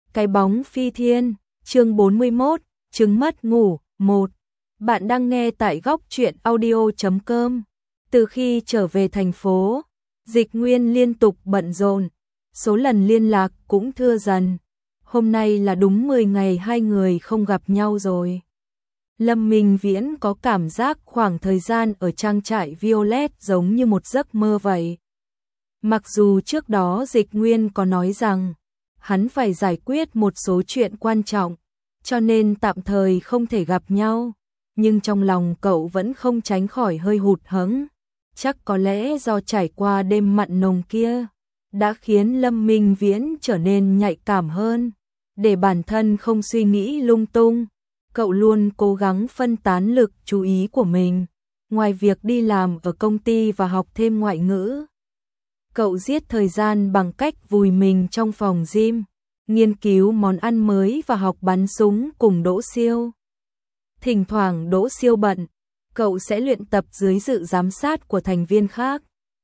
Cái bóng phi thiên, chương 41, chứng mất ngủ, 1. Bạn đang nghe tại góc truyện audio.com. Từ khi trở về thành phố, Dịch Nguyên liên tục bận rộn, số lần liên lạc cũng thưa dần. Hôm nay là đúng 10 ngày hai người không gặp nhau rồi. Lâm Minh Viễn có cảm giác khoảng thời gian ở trang trại Violet giống như một giấc mơ vậy. Mặc dù trước đó Dịch Nguyên có nói rằng hắn phải giải quyết một số chuyện quan trọng, cho nên tạm thời không thể gặp nhau, nhưng trong lòng cậu vẫn không tránh khỏi hơi hụt hẫng. Chắc có lẽ do trải qua đêm mặn nồng kia, đã khiến Lâm Minh Viễn trở nên nhạy cảm hơn. Để bản thân không suy nghĩ lung tung, cậu luôn cố gắng phân tán lực chú ý của mình. Ngoài việc đi làm ở công ty và học thêm ngoại ngữ, cậu giết thời gian bằng cách vùi mình trong phòng gym, nghiên cứu món ăn mới và học bắn súng cùng Đỗ Siêu. Thỉnh thoảng Đỗ Siêu bận, cậu sẽ luyện tập dưới sự giám sát của thành viên khác.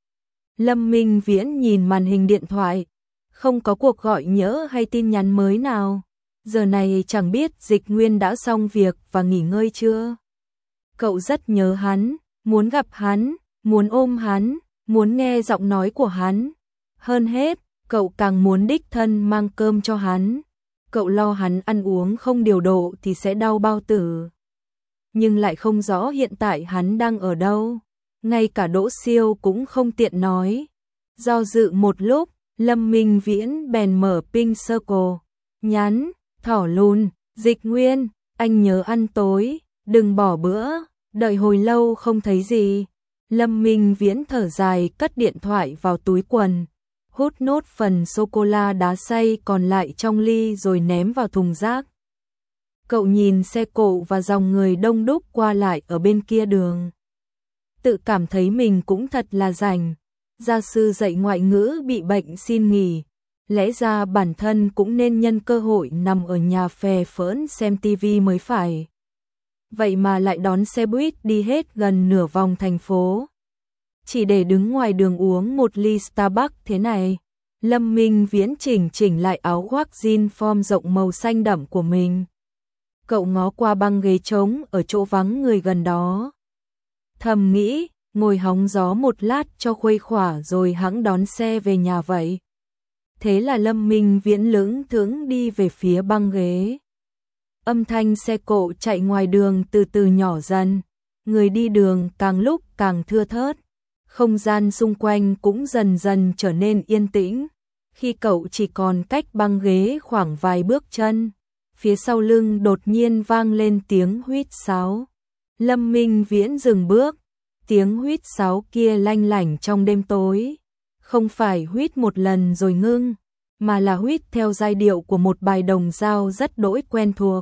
Lâm Minh Viễn nhìn màn hình điện thoại, không có cuộc gọi nhỡ hay tin nhắn mới nào. Giờ này chẳng biết Dịch Nguyên đã xong việc và nghỉ ngơi chưa. Cậu rất nhớ hắn, muốn gặp hắn, muốn ôm hắn, muốn nghe giọng nói của hắn. Hơn hết, cậu càng muốn đích thân mang cơm cho hắn. Cậu lo hắn ăn uống không điều độ thì sẽ đau bao tử. Nhưng lại không rõ hiện tại hắn đang ở đâu. Ngay cả Đỗ Siêu cũng không tiện nói. Do dự một lúc, Lâm Minh Viễn bèn mở Pink Circle. Nhắn, thỏ lùn, Dịch Nguyên, anh nhớ ăn tối, đừng bỏ bữa, đợi hồi lâu không thấy gì. Lâm Minh Viễn thở dài cất điện thoại vào túi quần, hút nốt phần sô-cô-la đá xay còn lại trong ly rồi ném vào thùng rác. Cậu nhìn xe cộ và dòng người đông đúc qua lại ở bên kia đường. Tự cảm thấy mình cũng thật là rảnh. Gia sư dạy ngoại ngữ bị bệnh xin nghỉ. Lẽ ra bản thân cũng nên nhân cơ hội nằm ở nhà phè phỡn xem tivi mới phải. Vậy mà lại đón xe buýt đi hết gần nửa vòng thành phố. Chỉ để đứng ngoài đường uống một ly Starbucks thế này. Lâm Minh Viễn chỉnh lại áo khoác jean form rộng màu xanh đậm của mình. Cậu ngó qua băng ghế trống ở chỗ vắng người gần đó. Thầm nghĩ, ngồi hóng gió một lát cho khuây khỏa rồi hẵng đón xe về nhà vậy. Thế là Lâm Minh Viễn lững thững đi về phía băng ghế. Âm thanh xe cộ chạy ngoài đường từ từ nhỏ dần. Người đi đường càng lúc càng thưa thớt. Không gian xung quanh cũng dần dần trở nên yên tĩnh. Khi cậu chỉ còn cách băng ghế khoảng vài bước chân, phía sau lưng đột nhiên vang lên tiếng huýt sáo. Lâm Minh Viễn dừng bước. Tiếng huýt sáo kia lanh lảnh trong đêm tối. Không phải huýt một lần rồi ngưng, mà là huýt theo giai điệu của một bài đồng dao rất đỗi quen thuộc.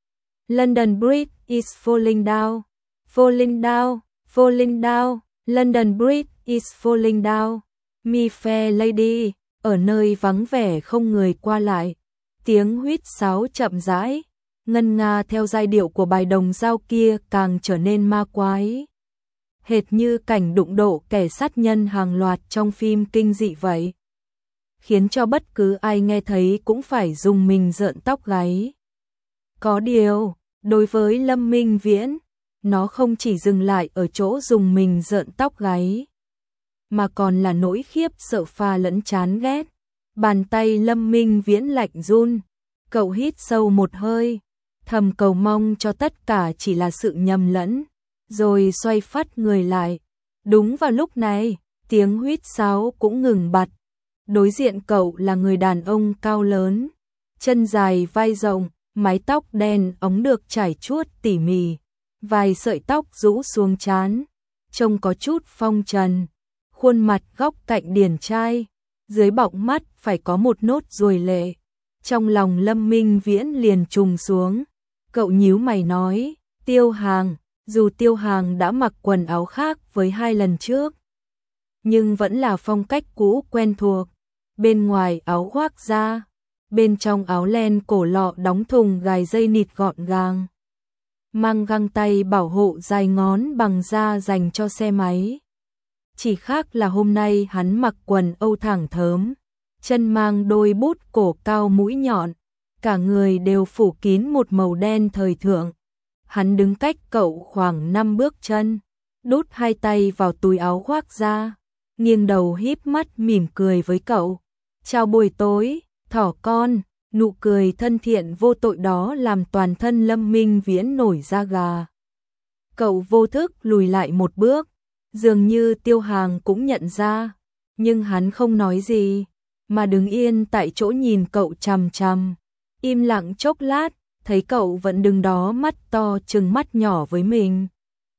London Bridge is falling down, falling down, falling down. London Bridge is falling down. My fair lady. Ở nơi vắng vẻ không người qua lại, tiếng huýt sáo chậm rãi, ngân nga theo giai điệu của bài đồng dao kia càng trở nên ma quái. Hệt như cảnh đụng độ kẻ sát nhân hàng loạt trong phim kinh dị vậy. Khiến cho bất cứ ai nghe thấy cũng phải rùng mình rợn tóc gáy. Có điều, đối với Lâm Minh Viễn, nó không chỉ dừng lại ở chỗ rùng mình rợn tóc gáy, mà còn là nỗi khiếp sợ pha lẫn chán ghét. Bàn tay Lâm Minh Viễn lạnh run, cậu hít sâu một hơi, thầm cầu mong cho tất cả chỉ là sự nhầm lẫn, rồi xoay phắt người lại. Đúng vào lúc này, tiếng huýt sáo cũng ngừng bặt. Đối diện cậu là người đàn ông cao lớn, chân dài vai rộng, mái tóc đen óng được trải chuốt tỉ mỉ, vài sợi tóc rũ xuống trán, trông có chút phong trần. Khuôn mặt góc cạnh điển trai, dưới bọng mắt phải có một nốt ruồi lệ. Trong lòng Lâm Minh Viễn liền trùng xuống. Cậu nhíu mày nói, Tiêu Hàng. Dù Tiêu Hàng đã mặc quần áo khác với hai lần trước, nhưng vẫn là phong cách cũ quen thuộc. Bên ngoài áo khoác da, bên trong áo len cổ lọ đóng thùng gài dây nịt gọn gàng. Mang găng tay bảo hộ dài ngón bằng da dành cho xe máy. Chỉ khác là hôm nay hắn mặc quần âu thẳng thớm, chân mang đôi bút cổ cao mũi nhọn, cả người đều phủ kín một màu đen thời thượng. Hắn đứng cách cậu khoảng 5 bước chân, đút hai tay vào túi áo khoác ra, nghiêng đầu híp mắt mỉm cười với cậu. Chào buổi tối, thỏ con. Nụ cười thân thiện vô tội đó làm toàn thân Lâm Minh Viễn nổi da gà. Cậu vô thức lùi lại một bước, dường như Tiêu Hàng cũng nhận ra, nhưng hắn không nói gì, mà đứng yên tại chỗ nhìn cậu chằm chằm. Im lặng chốc lát, thấy cậu vẫn đứng đó mắt to trừng mắt nhỏ với mình.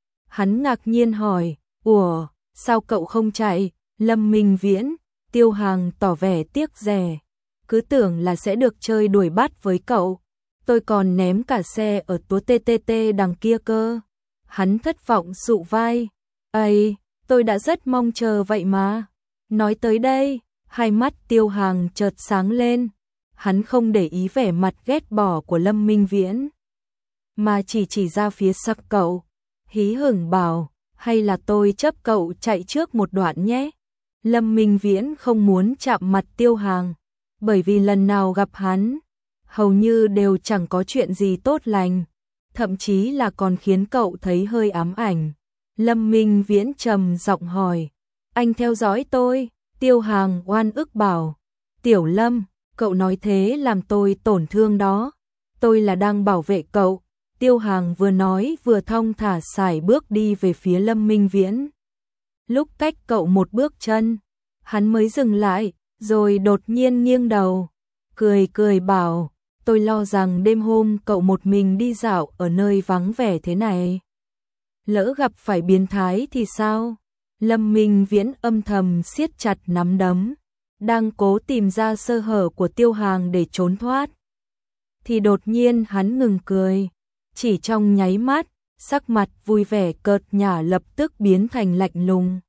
Hắn ngạc nhiên hỏi, ủa, sao cậu không chạy? Lâm Minh Viễn, Tiêu Hàng tỏ vẻ tiếc rẻ. Cứ tưởng là sẽ được chơi đuổi bắt với cậu. Tôi còn ném cả xe ở túa TTT đằng kia cơ. Hắn thất vọng dụ vai. Ây, tôi đã rất mong chờ vậy mà. Nói tới đây, hai mắt Tiêu Hàng chợt sáng lên. Hắn không để ý vẻ mặt ghét bỏ của Lâm Minh Viễn, mà chỉ ra phía sau cậu. Hí hửng bảo, hay là tôi chấp cậu chạy trước một đoạn nhé. Lâm Minh Viễn không muốn chạm mặt Tiêu Hàng, bởi vì lần nào gặp hắn, hầu như đều chẳng có chuyện gì tốt lành, thậm chí là còn khiến cậu thấy hơi ám ảnh. Lâm Minh Viễn trầm giọng hỏi, anh theo dõi tôi? Tiêu Hàng oan ức bảo, Tiểu Lâm, cậu nói thế làm tôi tổn thương đó, tôi là đang bảo vệ cậu. Tiêu Hàng vừa nói vừa thong thả sải bước đi về phía Lâm Minh Viễn. Lúc cách cậu một bước chân, hắn mới dừng lại, rồi đột nhiên nghiêng đầu, cười bảo, tôi lo rằng đêm hôm cậu một mình đi dạo ở nơi vắng vẻ thế này, lỡ gặp phải biến thái thì sao? Lâm Minh Viễn âm thầm siết chặt nắm đấm, đang cố tìm ra sơ hở của Tiêu Hàng để trốn thoát. Thì đột nhiên hắn ngừng cười, chỉ trong nháy mắt, sắc mặt vui vẻ cợt nhả lập tức biến thành lạnh lùng.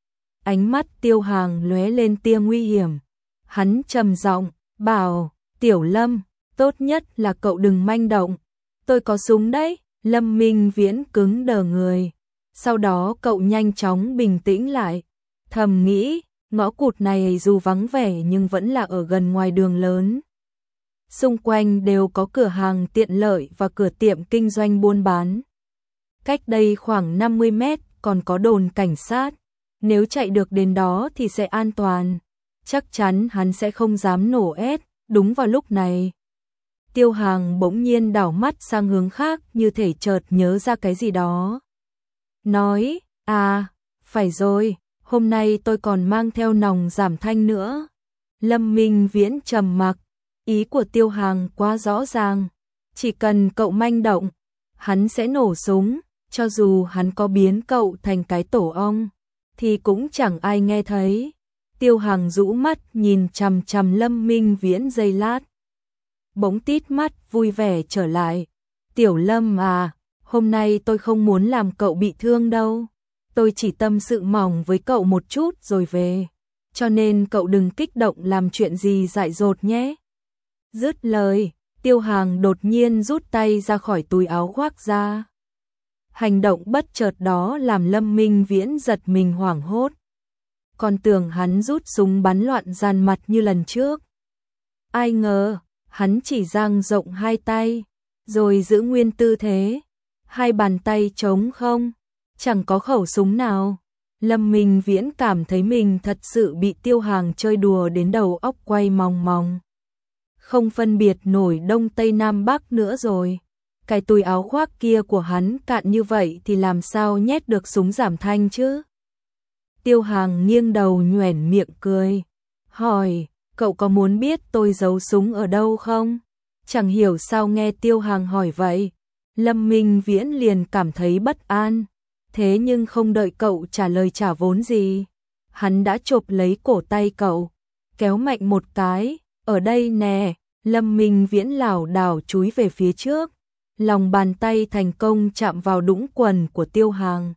Ánh mắt Tiêu Hàng lóe lên tia nguy hiểm. Hắn trầm giọng bảo, Tiểu Lâm, tốt nhất là cậu đừng manh động. Tôi có súng đấy. Lâm Minh Viễn cứng đờ người. Sau đó cậu nhanh chóng bình tĩnh lại. Thầm nghĩ, ngõ cụt này dù vắng vẻ nhưng vẫn là ở gần ngoài đường lớn. Xung quanh đều có cửa hàng tiện lợi và cửa tiệm kinh doanh buôn bán. Cách đây khoảng 50 mét còn có đồn cảnh sát. Nếu chạy được đến đó thì sẽ an toàn. Chắc chắn hắn sẽ không dám nổ ép. Đúng vào lúc này, Tiêu Hàng bỗng nhiên đảo mắt sang hướng khác như thể chợt nhớ ra cái gì đó. Nói, phải rồi, hôm nay tôi còn mang theo nòng giảm thanh nữa. Lâm Minh Viễn trầm mặc, ý của Tiêu Hàng quá rõ ràng. Chỉ cần cậu manh động, hắn sẽ nổ súng, cho dù hắn có biến cậu thành cái tổ ong, thì cũng chẳng ai nghe thấy. Tiêu Hàng rũ mắt nhìn chằm chằm Lâm Minh Viễn giây lát. Bỗng tít mắt vui vẻ trở lại. Tiểu Lâm à, hôm nay tôi không muốn làm cậu bị thương đâu. Tôi chỉ tâm sự mỏng với cậu một chút rồi về. Cho nên cậu đừng kích động làm chuyện gì dại dột nhé. Dứt lời, Tiêu Hàng đột nhiên rút tay ra khỏi túi áo khoác ra. Hành động bất chợt đó làm Lâm Minh Viễn giật mình hoảng hốt. Còn tưởng hắn rút súng bắn loạn dàn mặt như lần trước. Ai ngờ, hắn chỉ dang rộng hai tay, rồi giữ nguyên tư thế. Hai bàn tay trống không, chẳng có khẩu súng nào. Lâm Minh Viễn cảm thấy mình thật sự bị Tiêu Hàng chơi đùa đến đầu óc quay mòng mòng. Không phân biệt nổi Đông Tây Nam Bắc nữa rồi. Cái túi áo khoác kia của hắn cạn như vậy thì làm sao nhét được súng giảm thanh chứ? Tiêu Hàng nghiêng đầu nhoẻn miệng cười, hỏi, cậu có muốn biết tôi giấu súng ở đâu không? Chẳng hiểu sao nghe Tiêu Hàng hỏi vậy, Lâm Minh Viễn liền cảm thấy bất an. Thế nhưng không đợi cậu trả lời trả vốn gì, hắn đã chộp lấy cổ tay cậu, kéo mạnh một cái, ở đây nè. Lâm Minh Viễn lảo đảo chúi về phía trước, lòng bàn tay thành công chạm vào đũng quần của Tiêu Hàng.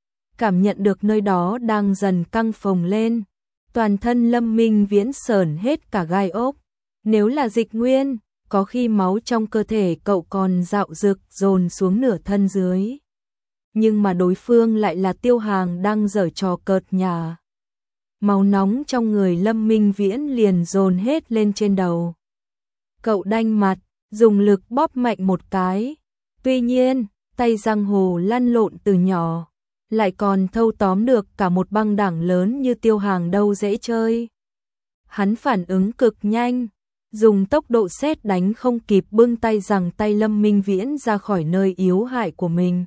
Cảm nhận được nơi đó đang dần căng phồng lên, toàn thân Lâm Minh Viễn sởn hết cả gai ốc. Nếu là Dịch Nguyên, có khi máu trong cơ thể cậu còn dạo dực dồn xuống nửa thân dưới. Nhưng mà đối phương lại là Tiêu Hàng đang giở trò cợt nhả. Máu nóng trong người Lâm Minh Viễn liền dồn hết lên trên đầu. Cậu đanh mặt, dùng lực bóp mạnh một cái. Tuy nhiên, tay giang hồ lăn lộn từ nhỏ, lại còn thâu tóm được cả một băng đảng lớn như Tiêu Hàng đâu dễ chơi. Hắn phản ứng cực nhanh, dùng tốc độ sét đánh không kịp bưng tay giằng tay Lâm Minh Viễn ra khỏi nơi yếu hại của mình.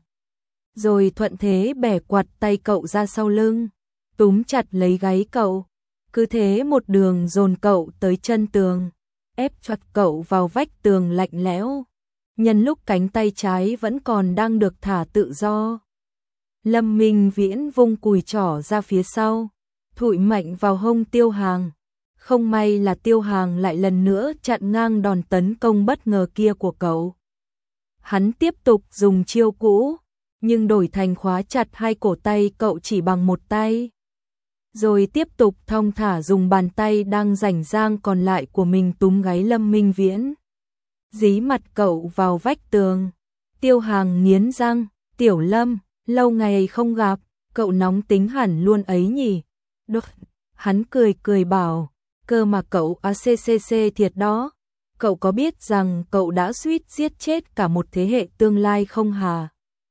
Rồi thuận thế bẻ quạt tay cậu ra sau lưng, túm chặt lấy gáy cậu, cứ thế một đường dồn cậu tới chân tường, ép chặt cậu vào vách tường lạnh lẽo. Nhân lúc cánh tay trái vẫn còn đang được thả tự do, Lâm Minh Viễn vung cùi trỏ ra phía sau, thụi mạnh vào hông Tiêu Hàng. Không may là Tiêu Hàng lại lần nữa chặn ngang đòn tấn công bất ngờ kia của cậu. Hắn tiếp tục dùng chiêu cũ, nhưng đổi thành khóa chặt hai cổ tay cậu chỉ bằng một tay. Rồi tiếp tục thong thả dùng bàn tay đang rảnh rang còn lại của mình túm gáy Lâm Minh Viễn, dí mặt cậu vào vách tường. Tiêu Hàng nghiến răng, Tiểu Lâm, lâu ngày không gặp, cậu nóng tính hẳn luôn ấy nhỉ. Đột, hắn cười cười bảo, cơ mà cậu ACCC thiệt đó, cậu có biết rằng cậu đã suýt giết chết cả một thế hệ tương lai không hả?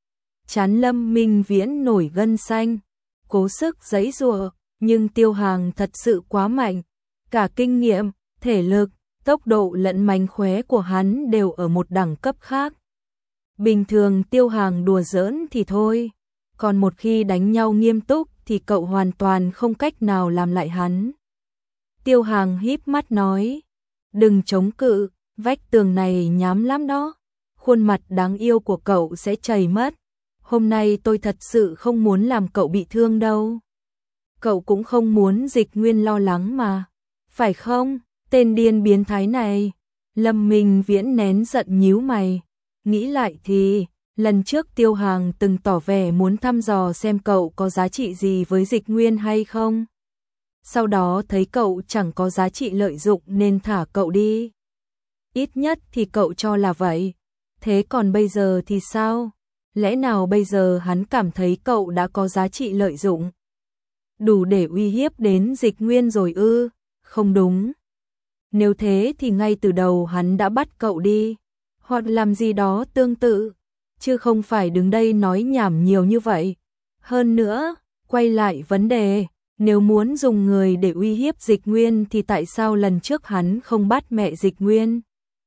Trán Lâm Minh Viễn nổi gân xanh, cố sức giãy giụa, nhưng Tiêu Hàng thật sự quá mạnh, cả kinh nghiệm, thể lực, tốc độ lẫn mánh khóe của hắn đều ở một đẳng cấp khác. Bình thường Tiêu Hàng đùa giỡn thì thôi, còn một khi đánh nhau nghiêm túc thì cậu hoàn toàn không cách nào làm lại hắn. Tiêu Hàng híp mắt nói, đừng chống cự, vách tường này nhám lắm đó, khuôn mặt đáng yêu của cậu sẽ chảy mất. Hôm nay tôi thật sự không muốn làm cậu bị thương đâu. Cậu cũng không muốn Dịch Nguyên lo lắng mà, phải không, tên điên biến thái này? Lâm Minh Viễn nén giận nhíu mày, nghĩ lại thì, lần trước Tiêu Hàng từng tỏ vẻ muốn thăm dò xem cậu có giá trị gì với Dịch Nguyên hay không. Sau đó thấy cậu chẳng có giá trị lợi dụng nên thả cậu đi. Ít nhất thì cậu cho là vậy. Thế còn bây giờ thì sao? Lẽ nào bây giờ hắn cảm thấy cậu đã có giá trị lợi dụng, đủ để uy hiếp đến Dịch Nguyên rồi ư? Không đúng. Nếu thế thì ngay từ đầu hắn đã bắt cậu đi, hoặc làm gì đó tương tự, chứ không phải đứng đây nói nhảm nhiều như vậy. Hơn nữa, quay lại vấn đề, nếu muốn dùng người để uy hiếp Dịch Nguyên thì tại sao lần trước hắn không bắt mẹ Dịch Nguyên?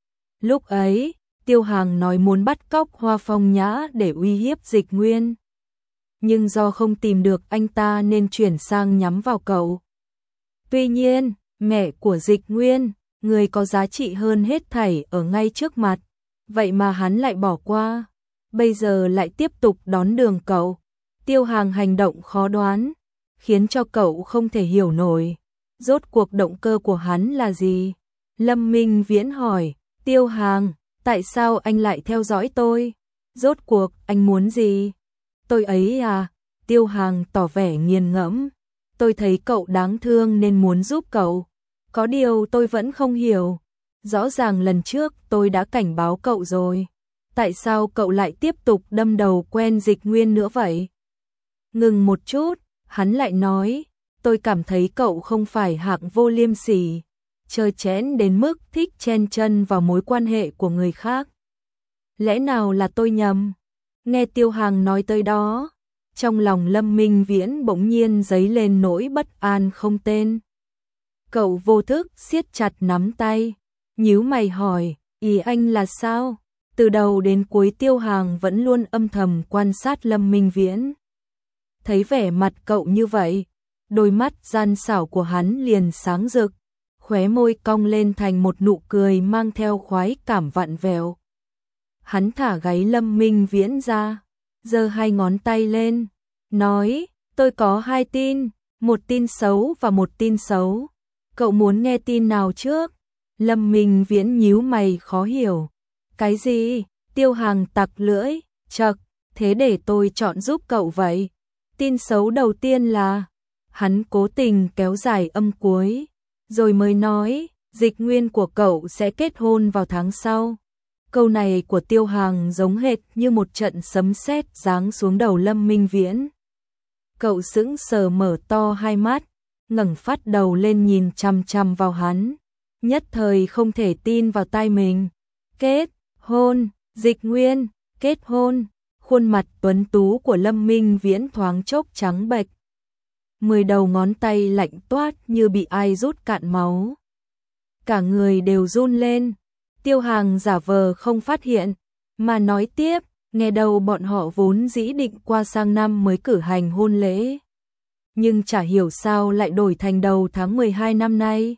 Lúc ấy, Tiêu Hàng nói muốn bắt cóc Hoa Phong Nhã để uy hiếp Dịch Nguyên, nhưng do không tìm được anh ta nên chuyển sang nhắm vào cậu. Tuy nhiên, mẹ của Dịch Nguyên, người có giá trị hơn hết thảy ở ngay trước mặt, vậy mà hắn lại bỏ qua, bây giờ lại tiếp tục đón đường cậu. Tiêu Hàng hành động khó đoán, khiến cho cậu không thể hiểu nổi, rốt cuộc động cơ của hắn là gì? Lâm Minh Viễn hỏi, Tiêu Hàng, tại sao anh lại theo dõi tôi? Rốt cuộc anh muốn gì? Tôi ấy à? Tiêu Hàng tỏ vẻ nghiền ngẫm, tôi thấy cậu đáng thương nên muốn giúp cậu. Có điều tôi vẫn không hiểu, rõ ràng lần trước tôi đã cảnh báo cậu rồi, tại sao cậu lại tiếp tục đâm đầu quen Dịch Nguyên nữa vậy? Ngừng một chút, hắn lại nói, tôi cảm thấy cậu không phải hạng vô liêm sỉ, chơi chén đến mức thích chen chân vào mối quan hệ của người khác. Lẽ nào là tôi nhầm? Nghe Tiêu Hàng nói tới đó, trong lòng Lâm Minh Viễn bỗng nhiên dấy lên nỗi bất an không tên. Cậu vô thức siết chặt nắm tay, nhíu mày hỏi, ý anh là sao? Từ đầu đến cuối Tiêu Hàng vẫn luôn âm thầm quan sát Lâm Minh Viễn. Thấy vẻ mặt cậu như vậy, đôi mắt gian xảo của hắn liền sáng rực, khóe môi cong lên thành một nụ cười mang theo khoái cảm vặn vẹo. Hắn thả gáy Lâm Minh Viễn ra, giơ hai ngón tay lên, nói, tôi có hai tin, một tin xấu và một tin xấu. Cậu muốn nghe tin nào trước? Lâm Minh Viễn nhíu mày khó hiểu. Cái gì? Tiêu Hàng tặc lưỡi, chậc, thế để tôi chọn giúp cậu vậy. Tin xấu đầu tiên là, hắn cố tình kéo dài âm cuối, rồi mới nói, Dịch Nguyên của cậu sẽ kết hôn vào tháng sau. Câu này của Tiêu Hàng giống hệt như một trận sấm sét giáng xuống đầu Lâm Minh Viễn. Cậu sững sờ mở to hai mắt, ngẩng phát đầu lên nhìn chằm chằm vào hắn, nhất thời không thể tin vào tai mình. Kết hôn, Dịch Nguyên, kết hôn, khuôn mặt tuấn tú của Lâm Minh Viễn thoáng chốc trắng bệch. 10 đầu ngón tay lạnh toát như bị ai rút cạn máu. Cả người đều run lên, Tiêu Hàng giả vờ không phát hiện, mà nói tiếp, nghe đầu bọn họ vốn dĩ định qua sang năm mới cử hành hôn lễ. Nhưng chả hiểu sao lại đổi thành đầu tháng 12 năm nay.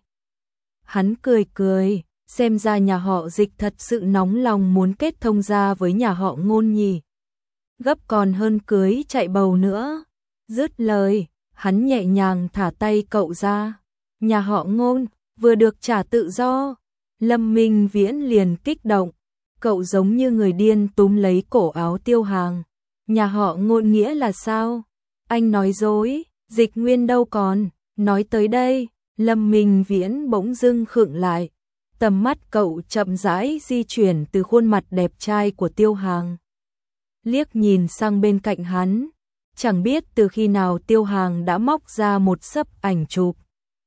Hắn cười cười, xem ra nhà họ Dịch thật sự nóng lòng muốn kết thông gia với nhà họ Ngôn nhỉ. Gấp còn hơn cưới chạy bầu nữa. Dứt lời, hắn nhẹ nhàng thả tay cậu ra. Nhà họ Ngôn vừa được trả tự do. Lâm Minh Viễn liền kích động. Cậu giống như người điên túm lấy cổ áo Tiêu Hàng. Nhà họ Ngôn nghĩa là sao? Anh nói dối, Dịch Nguyên đâu còn. Nói tới đây, Lâm Minh Viễn bỗng dưng khựng lại. Tầm mắt cậu chậm rãi di chuyển từ khuôn mặt đẹp trai của Tiêu Hàng. Liếc nhìn sang bên cạnh hắn. Chẳng biết từ khi nào Tiêu Hàng đã móc ra một xấp ảnh chụp.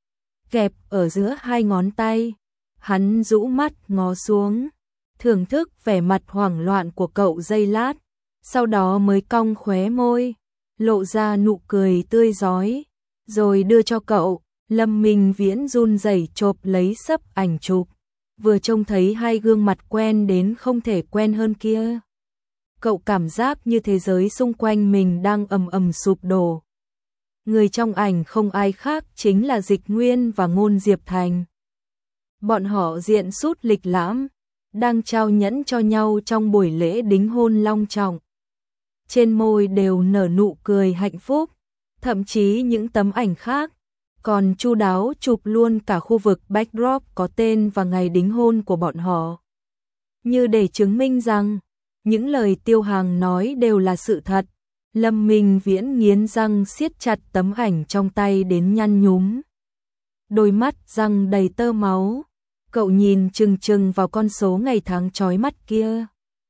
Kẹp ở giữa hai ngón tay. Hắn rũ mắt ngó xuống. Thưởng thức vẻ mặt hoảng loạn của cậu giây lát. Sau đó mới cong khóe môi. Lộ ra nụ cười tươi rói. Rồi đưa cho cậu. Lâm Minh Viễn run rẩy chộp lấy xấp ảnh chụp. Vừa trông thấy hai gương mặt quen đến không thể quen hơn kia. Cậu cảm giác như thế giới xung quanh mình đang ầm ầm sụp đổ. Người trong ảnh không ai khác chính là Dịch Nguyên và Ngôn Diệp Thành. Bọn họ diện sút lịch lãm, đang trao nhẫn cho nhau trong buổi lễ đính hôn long trọng. Trên môi đều nở nụ cười hạnh phúc, thậm chí những tấm ảnh khác còn chu đáo chụp luôn cả khu vực backdrop có tên và ngày đính hôn của bọn họ. Như để chứng minh rằng những lời Tiêu Hàng nói đều là sự thật. Lâm Minh Viễn nghiến răng siết chặt tấm ảnh trong tay đến nhăn nhúm. Đôi mắt răng đầy tơ máu. Cậu nhìn chừng chừng vào con số ngày tháng chói mắt kia.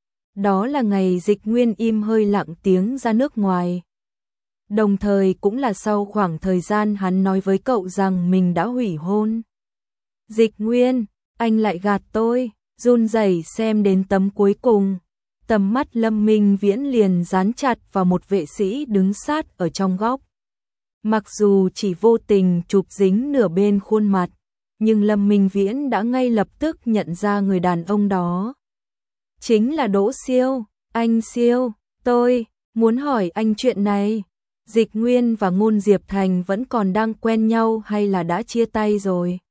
Đó là ngày Dịch Nguyên im hơi lặng tiếng ra nước ngoài. Đồng thời cũng là sau khoảng thời gian hắn nói với cậu rằng mình đã hủy hôn. Dịch Nguyên, anh lại gạt tôi, run rẩy xem đến tấm cuối cùng. Tầm mắt Lâm Minh Viễn liền dán chặt vào một vệ sĩ đứng sát ở trong góc. Mặc dù chỉ vô tình chụp dính nửa bên khuôn mặt, nhưng Lâm Minh Viễn đã ngay lập tức nhận ra người đàn ông đó. Chính là Đỗ Siêu. Anh Siêu, tôi muốn hỏi anh chuyện này. Dịch Nguyên và Ngôn Diệp Thành vẫn còn đang quen nhau hay là đã chia tay rồi?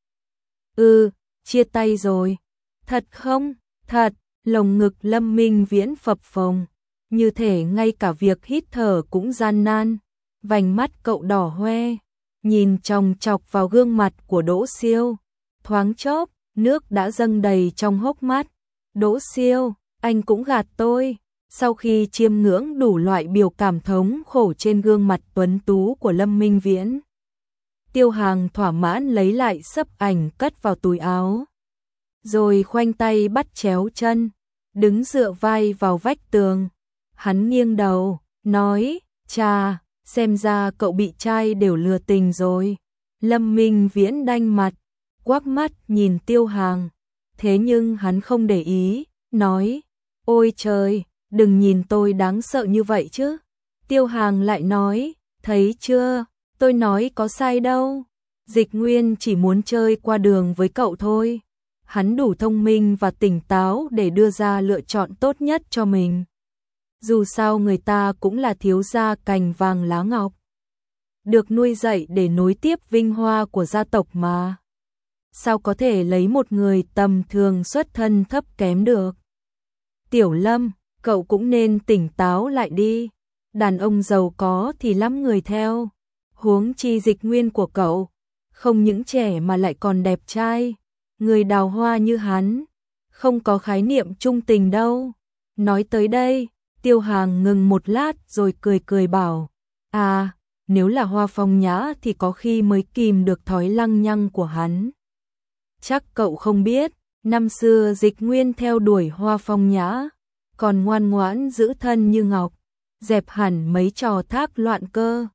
Chia tay rồi. Thật không? Thật. Lồng ngực Lâm Minh Viễn phập phồng, như thể ngay cả việc hít thở cũng gian nan. Vành mắt cậu đỏ hoe, nhìn chòng chọc vào gương mặt của Đỗ Siêu. Thoáng chốc, nước đã dâng đầy trong hốc mắt. Đỗ Siêu, anh cũng gạt tôi. Sau khi chiêm ngưỡng đủ loại biểu cảm thống khổ trên gương mặt tuấn tú của Lâm Minh Viễn, Tiêu Hàng thỏa mãn lấy lại xấp ảnh cất vào túi áo. Rồi khoanh tay bắt chéo chân, đứng dựa vai vào vách tường. Hắn nghiêng đầu, nói, chà, xem ra cậu bị trai đều lừa tình rồi. Lâm Minh Viễn đanh mặt, quắc mắt nhìn Tiêu Hàng. Thế nhưng hắn không để ý, nói, ôi trời, đừng nhìn tôi đáng sợ như vậy chứ. Tiêu Hàng lại nói, thấy chưa, tôi nói có sai đâu. Dịch Nguyên chỉ muốn chơi qua đường với cậu thôi. Hắn đủ thông minh và tỉnh táo để đưa ra lựa chọn tốt nhất cho mình. Dù sao người ta cũng là thiếu gia cành vàng lá ngọc, được nuôi dạy để nối tiếp vinh hoa của gia tộc mà. Sao có thể lấy một người tầm thường xuất thân thấp kém được? Tiểu Lâm, cậu cũng nên tỉnh táo lại đi. Đàn ông giàu có thì lắm người theo. Huống chi Dịch Nguyên của cậu, không những trẻ mà lại còn đẹp trai. Người đào hoa như hắn, không có khái niệm trung tình đâu. Nói tới đây, Tiêu Hàng ngừng một lát rồi cười cười bảo, nếu là Hoa Phong Nhã thì có khi mới kìm được thói lăng nhăng của hắn. Chắc cậu không biết, năm xưa Dịch Nguyên theo đuổi Hoa Phong Nhã, còn ngoan ngoãn giữ thân như ngọc, dẹp hẳn mấy trò thác loạn cơ.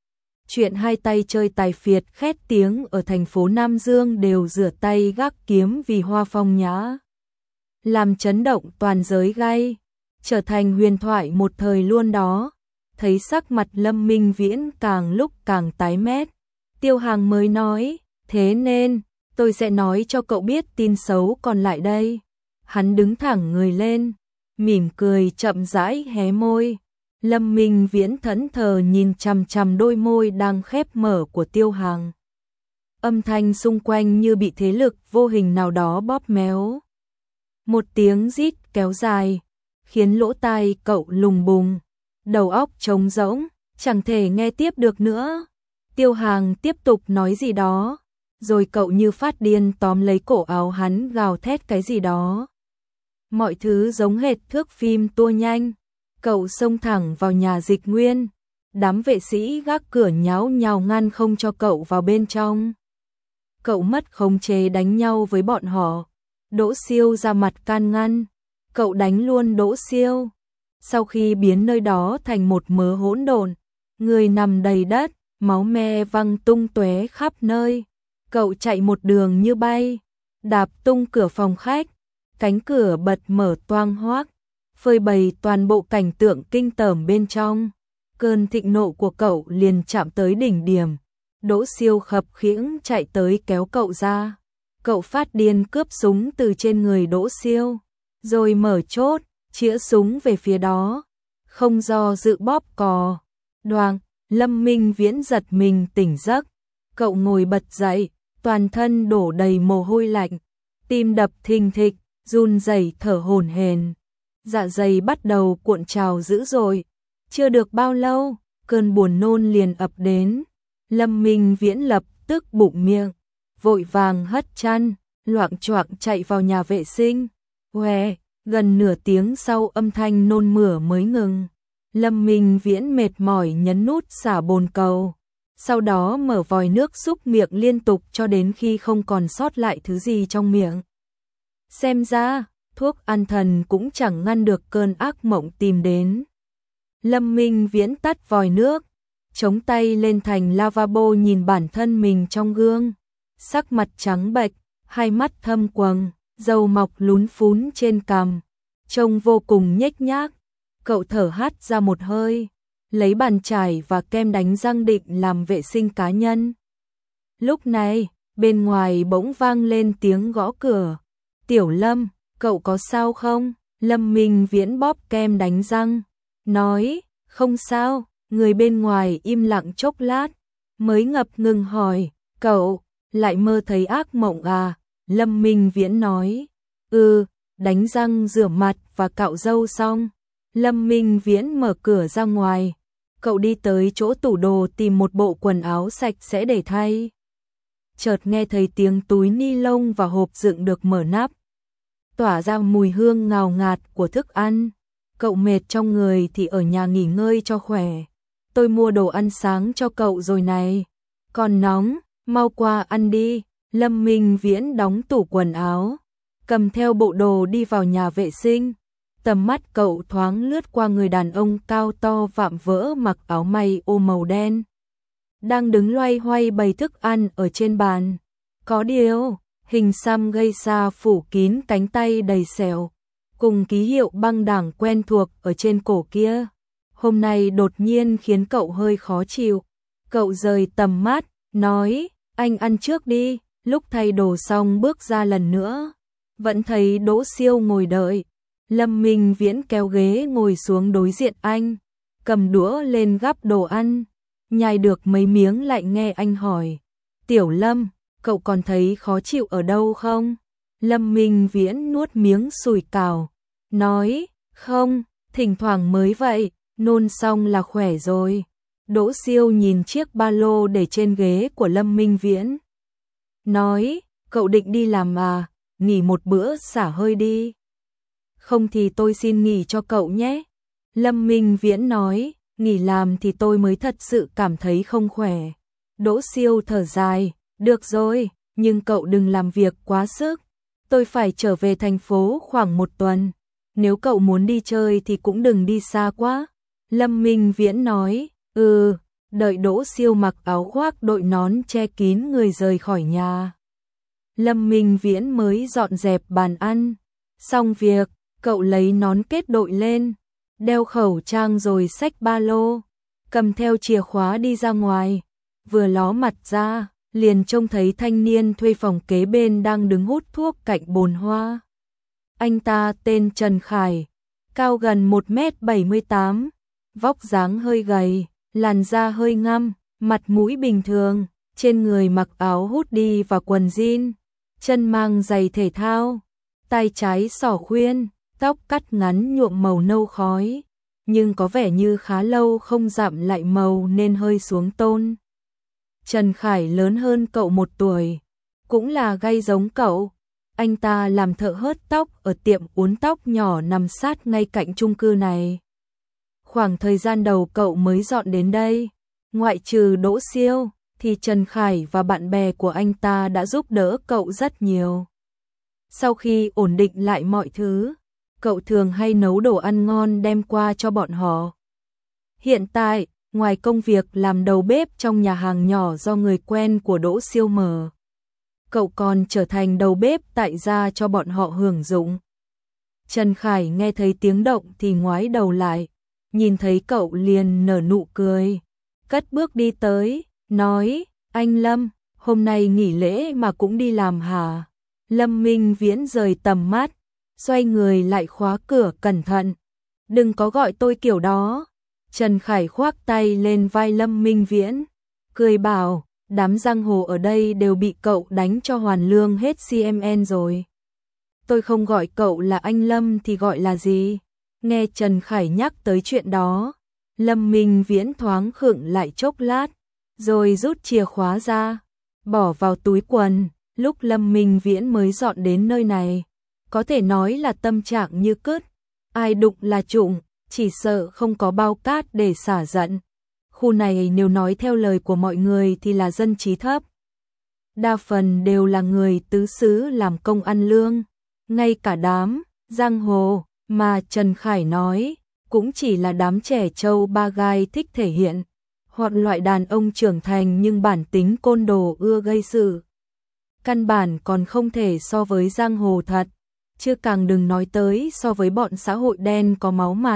Chuyện hai tay chơi tài phiệt khét tiếng ở thành phố Nam Dương đều rửa tay gác kiếm vì Hoa Phong Nhã. Làm chấn động toàn giới gay, trở thành huyền thoại một thời luôn đó. Thấy sắc mặt Lâm Minh Viễn càng lúc càng tái mét, Tiêu Hàng mới nói, thế nên, tôi sẽ nói cho cậu biết tin xấu còn lại đây. Hắn đứng thẳng người lên, mỉm cười chậm rãi hé môi. Lâm Minh Viễn thẫn thờ nhìn chằm chằm đôi môi đang khép mở của Tiêu Hàng. Âm thanh xung quanh như bị thế lực vô hình nào đó bóp méo. Một tiếng rít kéo dài, khiến lỗ tai cậu lùng bùng, đầu óc trống rỗng, chẳng thể nghe tiếp được nữa. Tiêu Hàng tiếp tục nói gì đó, rồi cậu như phát điên tóm lấy cổ áo hắn gào thét cái gì đó. Mọi thứ giống hệt thước phim tua nhanh. Cậu xông thẳng vào nhà Dịch Nguyên, đám vệ sĩ gác cửa nháo nhào ngăn không cho cậu vào bên trong. Cậu mất khống chế đánh nhau với bọn họ. Đỗ Siêu ra mặt can ngăn, cậu đánh luôn Đỗ Siêu. Sau khi biến nơi đó thành một mớ hỗn độn, người nằm đầy đất, máu me văng tung tóe khắp nơi. Cậu chạy một đường như bay, đạp tung cửa phòng khách, cánh cửa bật mở toang hoác, phơi bày toàn bộ cảnh tượng kinh tởm bên trong. Cơn thịnh nộ của cậu liền chạm tới đỉnh điểm. Đỗ Siêu khập khiễng chạy tới kéo cậu ra. Cậu phát điên cướp súng từ trên người Đỗ Siêu, rồi mở chốt, chĩa súng về phía đó. Không do dự bóp cò. Đoàng, Lâm Minh Viễn giật mình tỉnh giấc. Cậu ngồi bật dậy, toàn thân đổ đầy mồ hôi lạnh, tim đập thình thịch, run rẩy thở hổn hển. Dạ dày bắt đầu cuộn trào dữ dội. Chưa được bao lâu, cơn buồn nôn liền ập đến. Lâm Minh Viễn lập tức bụng miệng, vội vàng hất chăn, loạng choạng chạy vào nhà vệ sinh. Hoe, gần nửa tiếng sau âm thanh nôn mửa mới ngừng. Lâm Minh Viễn mệt mỏi nhấn nút xả bồn cầu, sau đó mở vòi nước xúc miệng liên tục cho đến khi không còn sót lại thứ gì trong miệng. Xem ra, thuốc an thần cũng chẳng ngăn được cơn ác mộng tìm đến. Lâm Minh Viễn tắt vòi nước, chống tay lên thành lavabo nhìn bản thân mình trong gương. Sắc mặt trắng bệch, hai mắt thâm quầng, râu mọc lún phún trên cằm, trông vô cùng nhếch nhác. Cậu thở hắt ra một hơi, lấy bàn chải và kem đánh răng định làm vệ sinh cá nhân. Lúc này, bên ngoài bỗng vang lên tiếng gõ cửa. Tiểu Lâm, cậu có sao không? Lâm Minh Viễn bóp kem đánh răng, nói, không sao. Người bên ngoài im lặng chốc lát, mới ngập ngừng hỏi, cậu, lại mơ thấy ác mộng à? Lâm Minh Viễn nói, đánh răng rửa mặt và cạo râu xong. Lâm Minh Viễn mở cửa ra ngoài, cậu đi tới chỗ tủ đồ tìm một bộ quần áo sạch sẽ để thay. Chợt nghe thấy tiếng túi ni lông và hộp đựng được mở nắp, tỏa ra mùi hương ngào ngạt của thức ăn. Cậu mệt trong người thì ở nhà nghỉ ngơi cho khỏe. Tôi mua đồ ăn sáng cho cậu rồi này, còn nóng, mau qua ăn đi. Lâm Minh Viễn đóng tủ quần áo, cầm theo bộ đồ đi vào nhà vệ sinh. Tầm mắt cậu thoáng lướt qua người đàn ông cao to vạm vỡ mặc áo may ô màu đen, đang đứng loay hoay bày thức ăn ở trên bàn. Có điều, hình xăm gây xa phủ kín cánh tay đầy sẹo, cùng ký hiệu băng đảng quen thuộc ở trên cổ kia. Hôm nay đột nhiên khiến cậu hơi khó chịu. Cậu rời tầm mắt, nói, anh ăn trước đi. Lúc thay đồ xong bước ra lần nữa, vẫn thấy Đỗ Siêu ngồi đợi. Lâm Minh Viễn kéo ghế ngồi xuống đối diện anh, cầm đũa lên gắp đồ ăn. Nhai được mấy miếng lại nghe anh hỏi, Tiểu Lâm, cậu còn thấy khó chịu ở đâu không? Lâm Minh Viễn nuốt miếng sủi cảo, nói, không, thỉnh thoảng mới vậy, nôn xong là khỏe rồi. Đỗ Siêu nhìn chiếc ba lô để trên ghế của Lâm Minh Viễn, nói, cậu định đi làm à, nghỉ một bữa xả hơi đi. Không thì tôi xin nghỉ cho cậu nhé. Lâm Minh Viễn nói, nghỉ làm thì tôi mới thật sự cảm thấy không khỏe. Đỗ Siêu thở dài, được rồi, nhưng cậu đừng làm việc quá sức. Tôi phải trở về thành phố khoảng 1 tuần. Nếu cậu muốn đi chơi thì cũng đừng đi xa quá. Lâm Minh Viễn nói, Đợi Đỗ Siêu mặc áo khoác đội nón che kín người rời khỏi nhà, Lâm Minh Viễn mới dọn dẹp bàn ăn. Xong việc, cậu lấy nón kết đội lên, đeo khẩu trang rồi xách ba lô, cầm theo chìa khóa đi ra ngoài. Vừa ló mặt ra, liền trông thấy thanh niên thuê phòng kế bên đang đứng hút thuốc cạnh bồn hoa. Anh ta tên Trần Khải, cao gần 1m78, vóc dáng hơi gầy, làn da hơi ngăm, mặt mũi bình thường, trên người mặc áo hoodie và quần jean, chân mang giày thể thao, tay trái xỏ khuyên, tóc cắt ngắn nhuộm màu nâu khói, nhưng có vẻ như khá lâu không giảm lại màu nên hơi xuống tôn. Trần Khải lớn hơn cậu 1 tuổi, cũng là gay giống cậu. Anh ta làm thợ hớt tóc ở tiệm uốn tóc nhỏ nằm sát ngay cạnh chung cư này. Khoảng thời gian đầu cậu mới dọn đến đây, ngoại trừ Đỗ Siêu, thì Trần Khải và bạn bè của anh ta đã giúp đỡ cậu rất nhiều. Sau khi ổn định lại mọi thứ, cậu thường hay nấu đồ ăn ngon đem qua cho bọn họ. Hiện tại, ngoài công việc làm đầu bếp trong nhà hàng nhỏ do người quen của Đỗ Siêu mở, cậu còn trở thành đầu bếp tại gia cho bọn họ hưởng dụng. Trần Khải nghe thấy tiếng động thì ngoái đầu lại, nhìn thấy cậu liền nở nụ cười, cất bước đi tới, nói, anh Lâm, hôm nay nghỉ lễ mà cũng đi làm hả? Lâm Minh Viễn rời tầm mắt, xoay người lại khóa cửa cẩn thận. Đừng có gọi tôi kiểu đó. Trần Khải khoác tay lên vai Lâm Minh Viễn, cười bảo, đám giang hồ ở đây đều bị cậu đánh cho hoàn lương hết CMN rồi. Tôi không gọi cậu là anh Lâm thì gọi là gì? Nghe Trần Khải nhắc tới chuyện đó, Lâm Minh Viễn thoáng khựng lại chốc lát, rồi rút chìa khóa ra, bỏ vào túi quần. Lúc Lâm Minh Viễn mới dọn đến nơi này, có thể nói là tâm trạng như cứt, ai đụng là trụng, chỉ sợ không có bao cát để xả giận. Khu này nếu nói theo lời của mọi người thì là dân trí thấp. Đa phần đều là người tứ xứ làm công ăn lương, ngay cả đám giang hồ mà Trần Khải nói cũng chỉ là đám trẻ trâu ba gai thích thể hiện, hoặc loại đàn ông trưởng thành nhưng bản tính côn đồ ưa gây sự. Căn bản còn không thể so với giang hồ thật, chứ càng đừng nói tới so với bọn xã hội đen có máu mặt.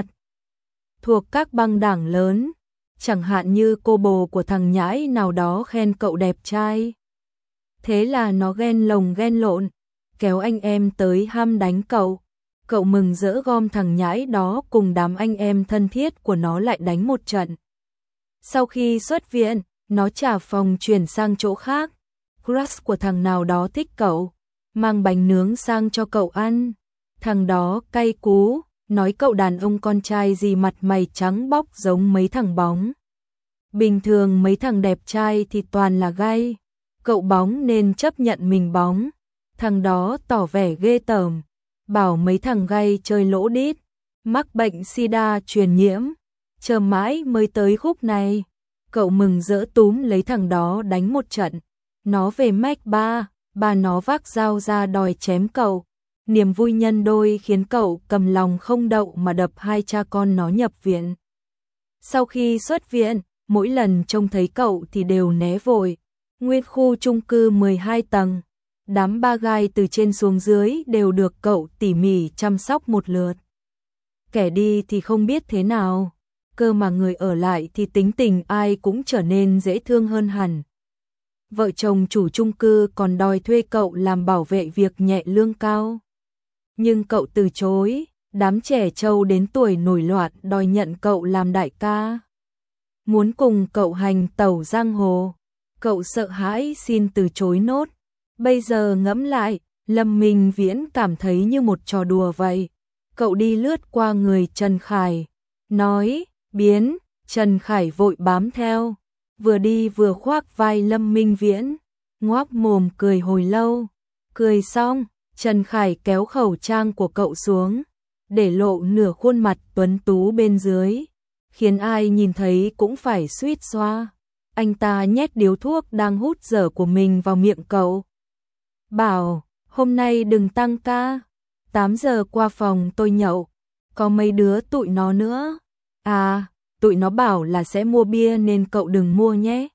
Thuộc các băng đảng lớn, chẳng hạn như cô bồ của thằng nhãi nào đó khen cậu đẹp trai. Thế là nó ghen lồng ghen lộn, kéo anh em tới ham đánh cậu. Cậu mừng rỡ gom thằng nhãi đó cùng đám anh em thân thiết của nó lại đánh một trận. Sau khi xuất viện, nó trả phòng chuyển sang chỗ khác. Crush của thằng nào đó thích cậu, mang bánh nướng sang cho cậu ăn. Thằng đó cay cú, nói cậu đàn ông con trai gì mặt mày trắng bóc giống mấy thằng bóng. Bình thường mấy thằng đẹp trai thì toàn là gay, cậu bóng nên chấp nhận mình bóng. Thằng đó tỏ vẻ ghê tởm, bảo mấy thằng gay chơi lỗ đít, mắc bệnh sida truyền nhiễm. Chờ mãi mới tới khúc này, cậu mừng rỡ túm lấy thằng đó đánh một trận. Nó về mách ba nó vác dao ra đòi chém cậu. Niềm vui nhân đôi khiến cậu cầm lòng không đậu mà đập hai cha con nó nhập viện. Sau khi xuất viện, mỗi lần trông thấy cậu thì đều né vội. Nguyên khu chung cư 12 tầng, đám ba gai từ trên xuống dưới đều được cậu tỉ mỉ chăm sóc một lượt. Kẻ đi thì không biết thế nào, cơ mà người ở lại thì tính tình ai cũng trở nên dễ thương hơn hẳn. Vợ chồng chủ chung cư còn đòi thuê cậu làm bảo vệ việc nhẹ lương cao. Nhưng cậu từ chối, đám trẻ trâu đến tuổi nổi loạn đòi nhận cậu làm đại ca. Muốn cùng cậu hành tẩu giang hồ, cậu sợ hãi xin từ chối nốt. Bây giờ ngẫm lại, Lâm Minh Viễn cảm thấy như một trò đùa vậy. Cậu đi lướt qua người Trần Khải, nói, biến, Trần Khải vội bám theo. Vừa đi vừa khoác vai Lâm Minh Viễn, ngoác mồm cười hồi lâu. Cười xong, Trần Khải kéo khẩu trang của cậu xuống, để lộ nửa khuôn mặt tuấn tú bên dưới, khiến ai nhìn thấy cũng phải suýt xoa. Anh ta nhét điếu thuốc đang hút dở của mình vào miệng cậu. Bảo, hôm nay đừng tăng ca, 8 giờ qua phòng tôi nhậu, có mấy đứa tụi nó nữa. À, tụi nó bảo là sẽ mua bia nên cậu đừng mua nhé.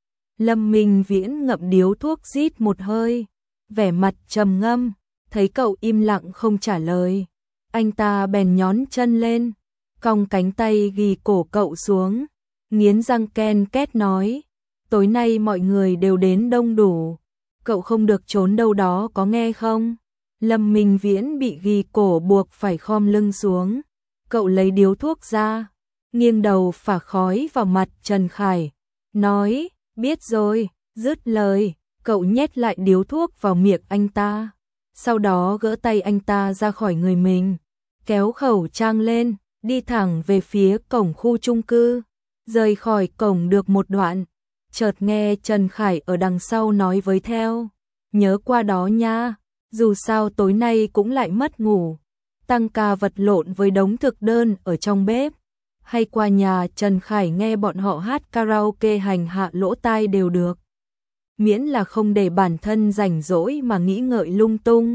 Lâm Minh Viễn ngậm điếu thuốc rít một hơi, vẻ mặt trầm ngâm, thấy cậu im lặng không trả lời. Anh ta bèn nhón chân lên, cong cánh tay ghi cổ cậu xuống, nghiến răng ken két nói, tối nay mọi người đều đến đông đủ, cậu không được trốn đâu đó có nghe không? Lâm Minh Viễn bị ghi cổ buộc phải khom lưng xuống, cậu lấy điếu thuốc ra, nghiêng đầu phả khói vào mặt Trần Khải, nói, biết rồi, dứt lời, cậu nhét lại điếu thuốc vào miệng anh ta, sau đó gỡ tay anh ta ra khỏi người mình, kéo khẩu trang lên, đi thẳng về phía cổng khu chung cư, rời khỏi cổng được một đoạn, chợt nghe Trần Khải ở đằng sau nói với theo, nhớ qua đó nha, dù sao tối nay cũng lại mất ngủ, tăng ca vật lộn với đống thực đơn ở trong bếp, hay qua nhà Trần Khải nghe bọn họ hát karaoke hành hạ lỗ tai đều được, miễn là không để bản thân rảnh rỗi mà nghĩ ngợi lung tung,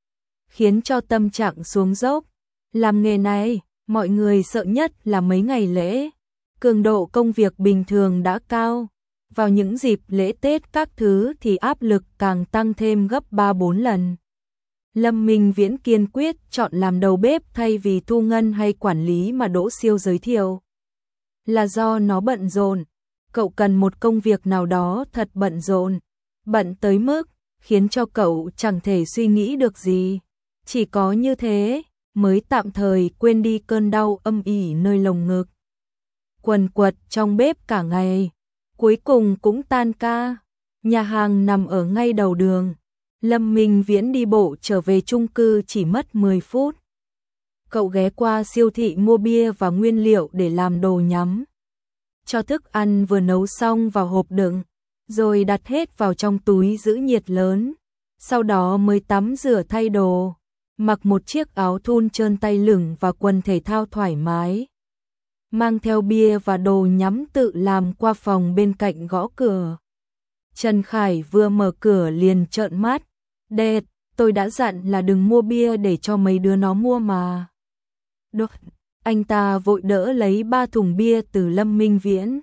khiến cho tâm trạng xuống dốc. Làm nghề này, mọi người sợ nhất là mấy ngày lễ, cường độ công việc bình thường đã cao, vào những dịp lễ Tết các thứ thì áp lực càng tăng thêm gấp 3-4 lần. Lâm Minh Viễn kiên quyết chọn làm đầu bếp thay vì thu ngân hay quản lý mà Đỗ Siêu giới thiệu. Là do nó bận rộn, cậu cần một công việc nào đó thật bận rộn, bận tới mức khiến cho cậu chẳng thể suy nghĩ được gì. Chỉ có như thế mới tạm thời quên đi cơn đau âm ỉ nơi lồng ngực. Quần quật trong bếp cả ngày, cuối cùng cũng tan ca. Nhà hàng nằm ở ngay đầu đường. Lâm Minh Viễn đi bộ trở về chung cư chỉ mất 10 phút. Cậu ghé qua siêu thị mua bia và nguyên liệu để làm đồ nhắm. Cho thức ăn vừa nấu xong vào hộp đựng, rồi đặt hết vào trong túi giữ nhiệt lớn. Sau đó mới tắm rửa thay đồ, mặc một chiếc áo thun trơn tay lửng và quần thể thao thoải mái. Mang theo bia và đồ nhắm tự làm qua phòng bên cạnh gõ cửa. Trần Khải vừa mở cửa liền trợn mắt. Đệt, tôi đã dặn là đừng mua bia để cho mấy đứa nó mua mà. Đột, anh ta vội đỡ lấy 3 thùng bia từ Lâm Minh Viễn.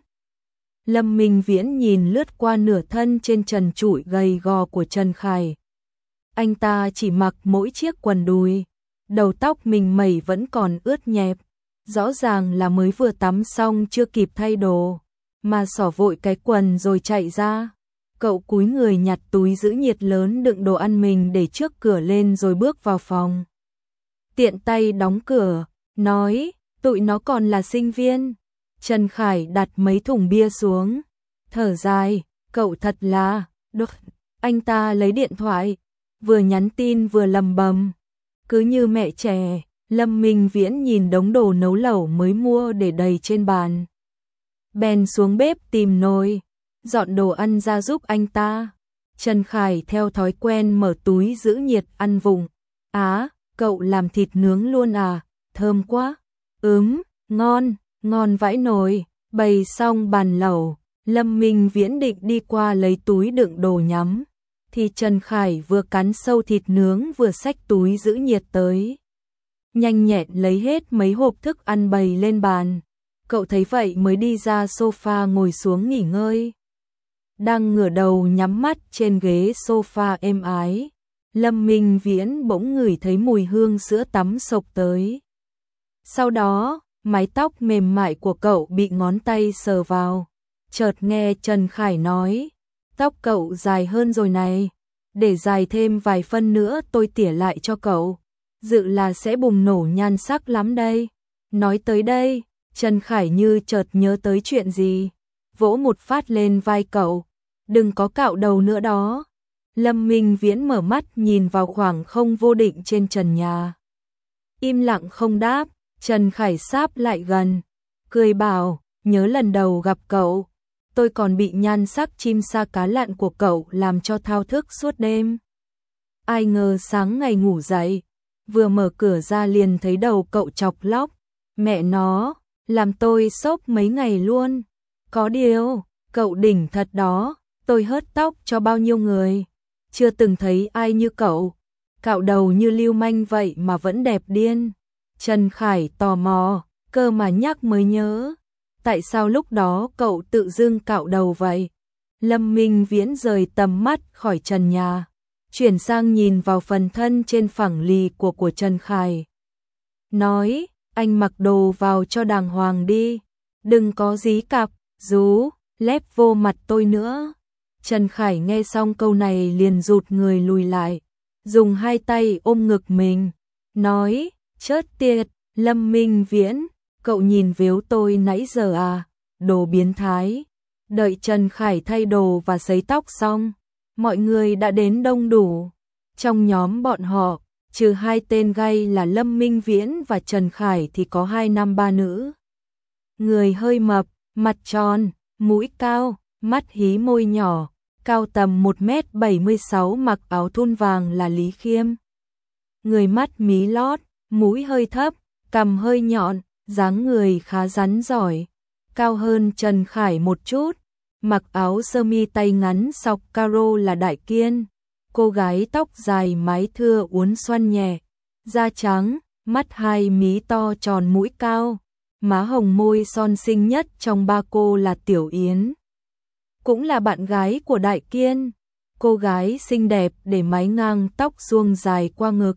Lâm Minh Viễn nhìn lướt qua nửa thân trên trần trụi gầy gò của Trần Khải. Anh ta chỉ mặc mỗi chiếc quần đùi, đầu tóc mình mẩy vẫn còn ướt nhẹp, rõ ràng là mới vừa tắm xong chưa kịp thay đồ, mà xỏ vội cái quần rồi chạy ra. Cậu cúi người nhặt túi giữ nhiệt lớn đựng đồ ăn mình để trước cửa lên rồi bước vào phòng. Tiện tay đóng cửa, nói, tụi nó còn là sinh viên. Trần Khải đặt mấy thùng bia xuống, thở dài, cậu thật là, đột, anh ta lấy điện thoại, vừa nhắn tin vừa lầm bầm. Cứ như mẹ trẻ, Lâm Minh Viễn nhìn đống đồ nấu lẩu mới mua để đầy trên bàn. Bèn xuống bếp tìm nồi, dọn đồ ăn ra giúp anh ta. Trần Khải theo thói quen mở túi giữ nhiệt ăn vụng. Á, cậu làm thịt nướng luôn à, thơm quá. Ngon, ngon vãi nồi. Bày xong bàn lẩu, Lâm Minh Viễn định đi qua lấy túi đựng đồ nhắm. Thì Trần Khải vừa cắn sâu thịt nướng vừa xách túi giữ nhiệt tới. Nhanh nhẹn lấy hết mấy hộp thức ăn bày lên bàn. Cậu thấy vậy mới đi ra sofa ngồi xuống nghỉ ngơi. Đang ngửa đầu nhắm mắt trên ghế sofa êm ái, Lâm Minh Viễn bỗng ngửi thấy mùi hương sữa tắm xộc tới. Sau đó, mái tóc mềm mại của cậu bị ngón tay sờ vào. Chợt nghe Trần Khải nói, tóc cậu dài hơn rồi này, để dài thêm vài phân nữa tôi tỉa lại cho cậu, dự là sẽ bùng nổ nhan sắc lắm đây. Nói tới đây, Trần Khải như chợt nhớ tới chuyện gì, vỗ một phát lên vai cậu, đừng có cạo đầu nữa đó. Lâm Minh Viễn mở mắt nhìn vào khoảng không vô định trên trần nhà. Im lặng không đáp, Trần Khải sáp lại gần, cười bảo, nhớ lần đầu gặp cậu, tôi còn bị nhan sắc chim sa cá lặn của cậu làm cho thao thức suốt đêm. Ai ngờ sáng ngày ngủ dậy, vừa mở cửa ra liền thấy đầu cậu chọc lóc, mẹ nó, làm tôi sốc mấy ngày luôn. Có điều, cậu đỉnh thật đó, tôi hớt tóc cho bao nhiêu người, chưa từng thấy ai như cậu, cạo đầu như lưu manh vậy mà vẫn đẹp điên. Trần Khải tò mò, cơ mà nhắc mới nhớ, tại sao lúc đó cậu tự dưng cạo đầu vậy? Lâm Minh Viễn rời tầm mắt khỏi trần nhà, chuyển sang nhìn vào phần thân trên phẳng lì của Trần Khải. Nói, anh mặc đồ vào cho đàng hoàng đi, đừng có dí cặp, rú, lép vô mặt tôi nữa. Trần Khải nghe xong câu này liền rụt người lùi lại, dùng hai tay ôm ngực mình, nói, chớt tiệt, Lâm Minh Viễn, cậu nhìn véo tôi nãy giờ à, đồ biến thái. Đợi Trần Khải thay đồ và sấy tóc xong, mọi người đã đến đông đủ. Trong nhóm bọn họ, trừ hai tên gay là Lâm Minh Viễn và Trần Khải thì có 2 nam 3 nữ. Người hơi mập, mặt tròn, mũi cao, mắt hí môi nhỏ, cao tầm 1m76 mặc áo thun vàng là Lý Khiêm. Người mắt mí lót, mũi hơi thấp, cằm hơi nhọn, dáng người khá rắn giỏi, cao hơn Trần Khải một chút. Mặc áo sơ mi tay ngắn sọc caro là Đại Kiên, cô gái tóc dài mái thưa uốn xoăn nhẹ, da trắng, mắt hai mí to tròn mũi cao, má hồng môi son xinh nhất trong ba cô là Tiểu Yến. Cũng là bạn gái của Đại Kiên, cô gái xinh đẹp để mái ngang tóc suông dài qua ngực.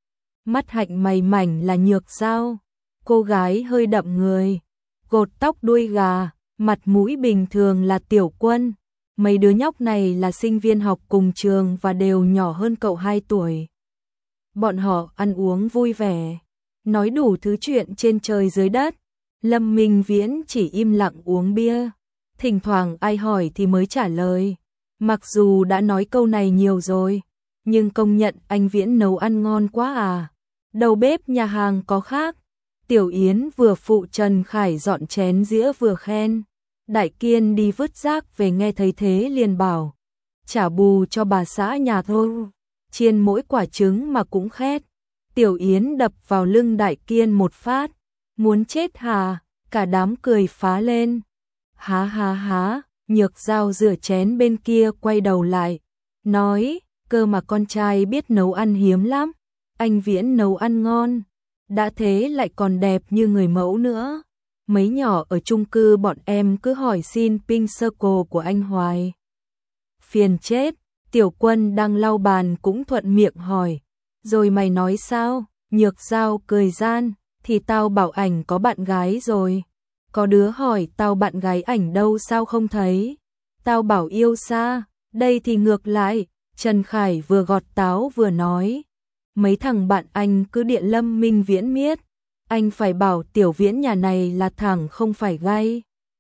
Mắt hạnh mày mảnh là Nhược Giao, cô gái hơi đậm người, gột tóc đuôi gà. Mặt mũi bình thường là Tiểu Quân, mấy đứa nhóc này là sinh viên học cùng trường và đều nhỏ hơn cậu 2 tuổi. Bọn họ ăn uống vui vẻ, nói đủ thứ chuyện trên trời dưới đất. Lâm Minh Viễn chỉ im lặng uống bia, thỉnh thoảng ai hỏi thì mới trả lời. Mặc dù đã nói câu này nhiều rồi, nhưng công nhận anh Viễn nấu ăn ngon quá à. Đầu bếp nhà hàng có khác. Tiểu Yến vừa phụ Trần Khải dọn chén dĩa vừa khen. Đại Kiên đi vứt rác về nghe thấy thế liền bảo, trả bù cho bà xã nhà thôi, chiên mỗi quả trứng mà cũng khét. Tiểu Yến đập vào lưng Đại Kiên một phát, muốn chết hà, cả đám cười phá lên. Há há há, Nhược Giao rửa chén bên kia quay đầu lại, nói, cơ mà con trai biết nấu ăn hiếm lắm, anh Viễn nấu ăn ngon. Đã thế lại còn đẹp như người mẫu nữa. Mấy nhỏ ở chung cư bọn em cứ hỏi xin pin circle của anh hoài. Phiền chết, Tiểu Quân đang lau bàn cũng thuận miệng hỏi. Rồi mày nói sao? Nhược Giao cười gian, thì tao bảo ảnh có bạn gái rồi. Có đứa hỏi tao bạn gái ảnh đâu sao không thấy. Tao bảo yêu xa, đây thì ngược lại. Trần Khải vừa gọt táo vừa nói. Mấy thằng bạn anh cứ điện Lâm Minh Viễn miết, anh phải bảo Tiểu Viễn nhà này là thằng không phải gay.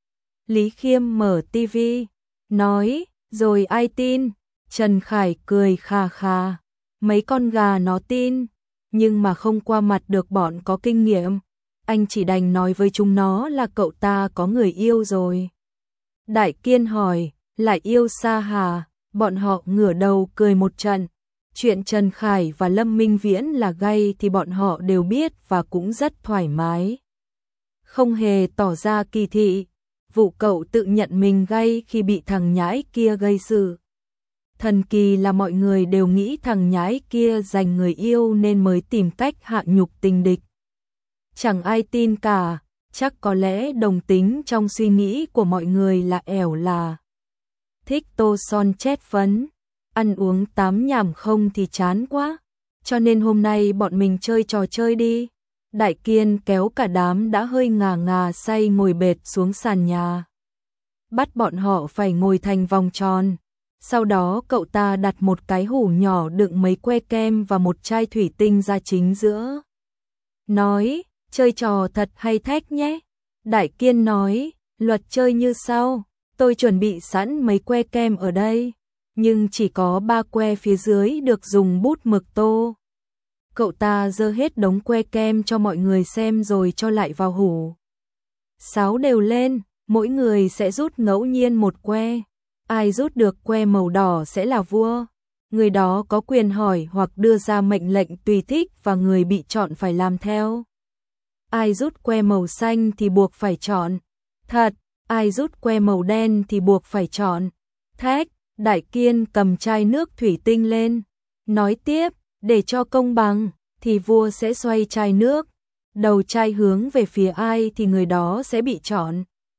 Lý Khiêm mở tivi, nói, rồi ai tin? Trần Khải cười khà khà, mấy con gà nó tin, nhưng mà không qua mặt được bọn có kinh nghiệm. Anh chỉ đành nói với chúng nó là cậu ta có người yêu rồi. Đại Kiên hỏi, lại yêu xa hả? Bọn họ ngửa đầu cười một trận. Chuyện Trần Khải và Lâm Minh Viễn là gay thì bọn họ đều biết và cũng rất thoải mái. Không hề tỏ ra kỳ thị. Vụ cậu tự nhận mình gay khi bị thằng nhãi kia gây sự. Thần kỳ là mọi người đều nghĩ thằng nhãi kia giành người yêu nên mới tìm cách hạ nhục tình địch. Chẳng ai tin cả, chắc có lẽ đồng tính trong suy nghĩ của mọi người là ẻo là. Thích tô son chét phấn. Ăn uống tám nhảm không thì chán quá, cho nên hôm nay bọn mình chơi trò chơi đi. Đại Kiên kéo cả đám đã hơi ngà ngà say ngồi bệt xuống sàn nhà. Bắt bọn họ phải ngồi thành vòng tròn. Sau đó cậu ta đặt một cái hũ nhỏ đựng mấy que kem và một chai thủy tinh ra chính giữa. Nói, chơi trò thật hay thách nhé. Đại Kiên nói, luật chơi như sau, tôi chuẩn bị sẵn mấy que kem ở đây. Nhưng chỉ có 3 que phía dưới được dùng bút mực tô. Cậu ta giơ hết đống que kem cho mọi người xem rồi cho lại vào hũ. 6 đều lên, mỗi người sẽ rút ngẫu nhiên một que. Ai rút được que màu đỏ sẽ là vua. Người đó có quyền hỏi hoặc đưa ra mệnh lệnh tùy thích và người bị chọn phải làm theo. Ai rút que màu xanh thì buộc phải chọn thật, ai rút que màu đen thì buộc phải chọn thách. Đại Kiên cầm chai nước thủy tinh lên, nói tiếp, để cho công bằng, thì vua sẽ xoay chai nước, đầu chai hướng về phía ai thì người đó sẽ bị chọn.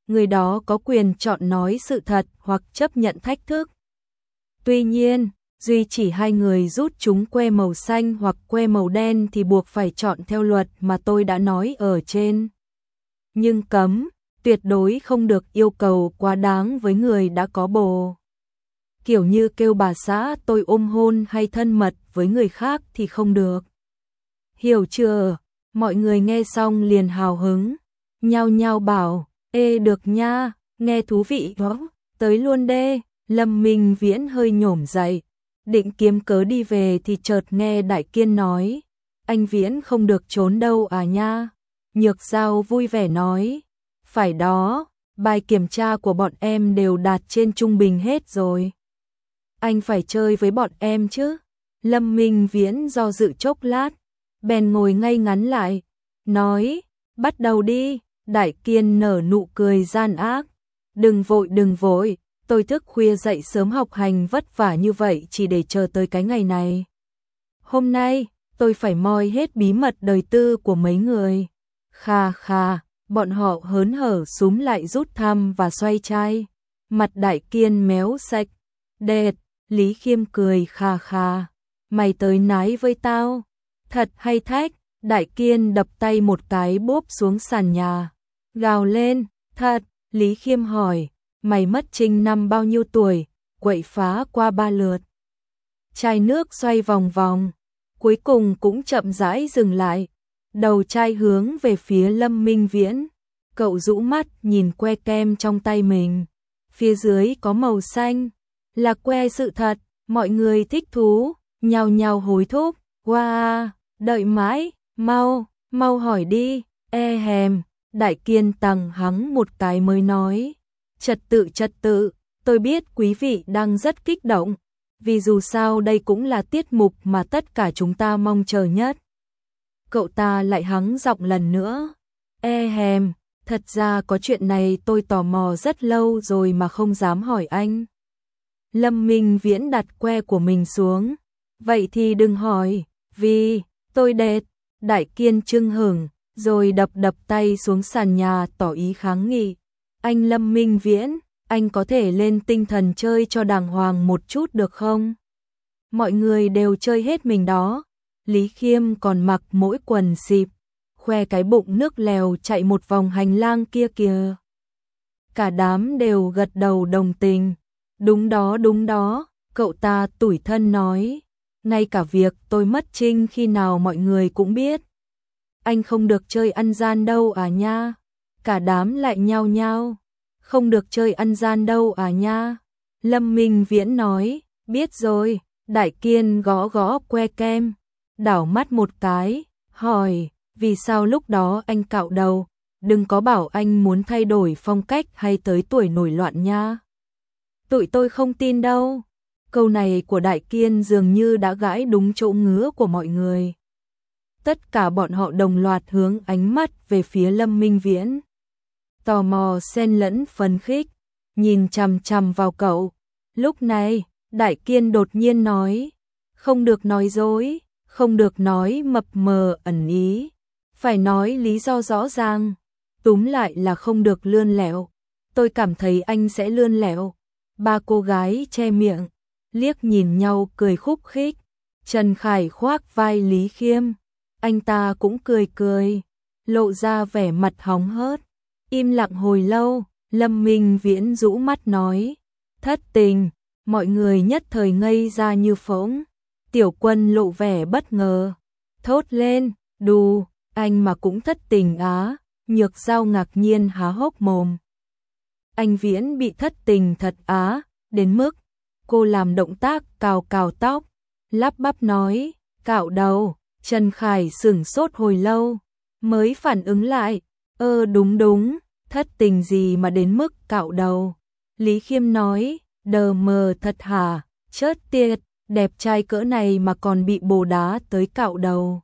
người đó có quyền chọn nói sự thật hoặc chấp nhận thách thức. Tuy nhiên, duy chỉ hai người rút chúng que màu xanh hoặc que màu đen thì buộc phải chọn theo luật mà tôi đã nói ở trên. Nhưng cấm, tuyệt đối không được yêu cầu quá đáng với người đã có bồ. Kiểu như kêu bà xã tôi ôm hôn hay thân mật với người khác thì không được. Hiểu chưa? Mọi người nghe xong liền hào hứng, nhao nhao bảo, ê được nha, nghe thú vị đó, tới luôn đê. Lâm Minh Viễn hơi nhổm dậy, định kiếm cớ đi về thì chợt nghe Đại Kiên nói, anh Viễn không được trốn đâu à nha. Nhược Giao vui vẻ nói, phải đó, bài kiểm tra của bọn em đều đạt trên trung bình hết rồi. Anh phải chơi với bọn em chứ. Lâm Minh Viễn do dự chốc lát, bèn ngồi ngay ngắn lại, nói, bắt đầu đi. Đại Kiên nở nụ cười gian ác, đừng vội, tôi thức khuya dậy sớm học hành vất vả như vậy chỉ để chờ tới cái ngày này. Hôm nay, tôi phải moi hết bí mật đời tư của mấy người. Kha kha, bọn họ hớn hở súm lại rút thăm và xoay chai. Mặt Đại Kiên méo sạch, đệt, Lý Khiêm cười kha kha, mày tới nái với tao, thật hay thách. Đại Kiên đập tay một cái bốp xuống sàn nhà, gào lên, thật. Lý Khiêm hỏi, mày mất trinh năm bao nhiêu tuổi, quậy phá qua 3 lượt. Chai nước xoay vòng vòng, cuối cùng cũng chậm rãi dừng lại, đầu chai hướng về phía Lâm Minh Viễn. Cậu rũ mắt nhìn que kem trong tay mình, phía dưới có màu xanh, là que sự thật. Mọi người thích thú, nhao nhao hối thúc, wow, đợi mãi, mau hỏi đi, e hèm. Đại Kiên tằng hắng một cái mới nói, trật tự, tôi biết quý vị đang rất kích động, vì dù sao đây cũng là tiết mục mà tất cả chúng ta mong chờ nhất. Cậu ta lại hắng giọng lần nữa, e hèm, thật ra có chuyện này tôi tò mò rất lâu rồi mà không dám hỏi anh. Lâm Minh Viễn đặt que của mình xuống, vậy thì đừng hỏi, vì tôi đệt. Đại Kiên chưng hửng, rồi đập tay xuống sàn nhà tỏ ý kháng nghị. Anh Lâm Minh Viễn, anh có thể lên tinh thần chơi cho đàng hoàng một chút được không? Mọi người đều chơi hết mình đó. Lý Khiêm còn mặc mỗi quần xịp, khoe cái bụng nước lèo chạy một vòng hành lang kia kìa. Cả đám đều gật đầu đồng tình. Đúng đó, cậu ta tủi thân nói. Ngay cả việc tôi mất trinh khi nào mọi người cũng biết. Anh không được chơi ăn gian đâu à nha. Cả đám lại nhao nhao. Không được chơi ăn gian đâu à nha. Lâm Minh Viễn nói, biết rồi. Đại Kiên gõ que kem, đảo mắt một cái, hỏi, vì sao lúc đó anh cạo đầu, đừng có bảo anh muốn thay đổi phong cách hay tới tuổi nổi loạn nha. Tụi tôi không tin đâu. Câu này của Đại Kiên dường như đã gãi đúng chỗ ngứa của mọi người. Tất cả bọn họ đồng loạt hướng ánh mắt về phía Lâm Minh Viễn. Tò mò xen lẫn phấn khích, nhìn chằm chằm vào cậu. Lúc này, Đại Kiên đột nhiên nói, không được nói dối, không được nói mập mờ ẩn ý, phải nói lý do rõ ràng, túm lại là không được lươn lẹo. Tôi cảm thấy anh sẽ lươn lẹo. Ba cô gái che miệng, liếc nhìn nhau cười khúc khích. Trần Khải khoác vai Lý Khiêm, anh ta cũng cười, lộ ra vẻ mặt hóng hớt. Im lặng hồi lâu, Lâm Minh Viễn rũ mắt nói, thất tình. Mọi người nhất thời ngây ra như phỗng. Tiểu Quân lộ vẻ bất ngờ, thốt lên, đù, anh mà cũng thất tình á. Nhược Giao ngạc nhiên há hốc mồm. Anh Viễn bị thất tình thật á, đến mức cô làm động tác cào tóc, lắp bắp nói, cạo đầu. Trần Khải sửng sốt hồi lâu, mới phản ứng lại, đúng, thất tình gì mà đến mức cạo đầu. Lý Khiêm nói, đờ mờ thật hả, chớt tiệt, đẹp trai cỡ này mà còn bị bồ đá tới cạo đầu.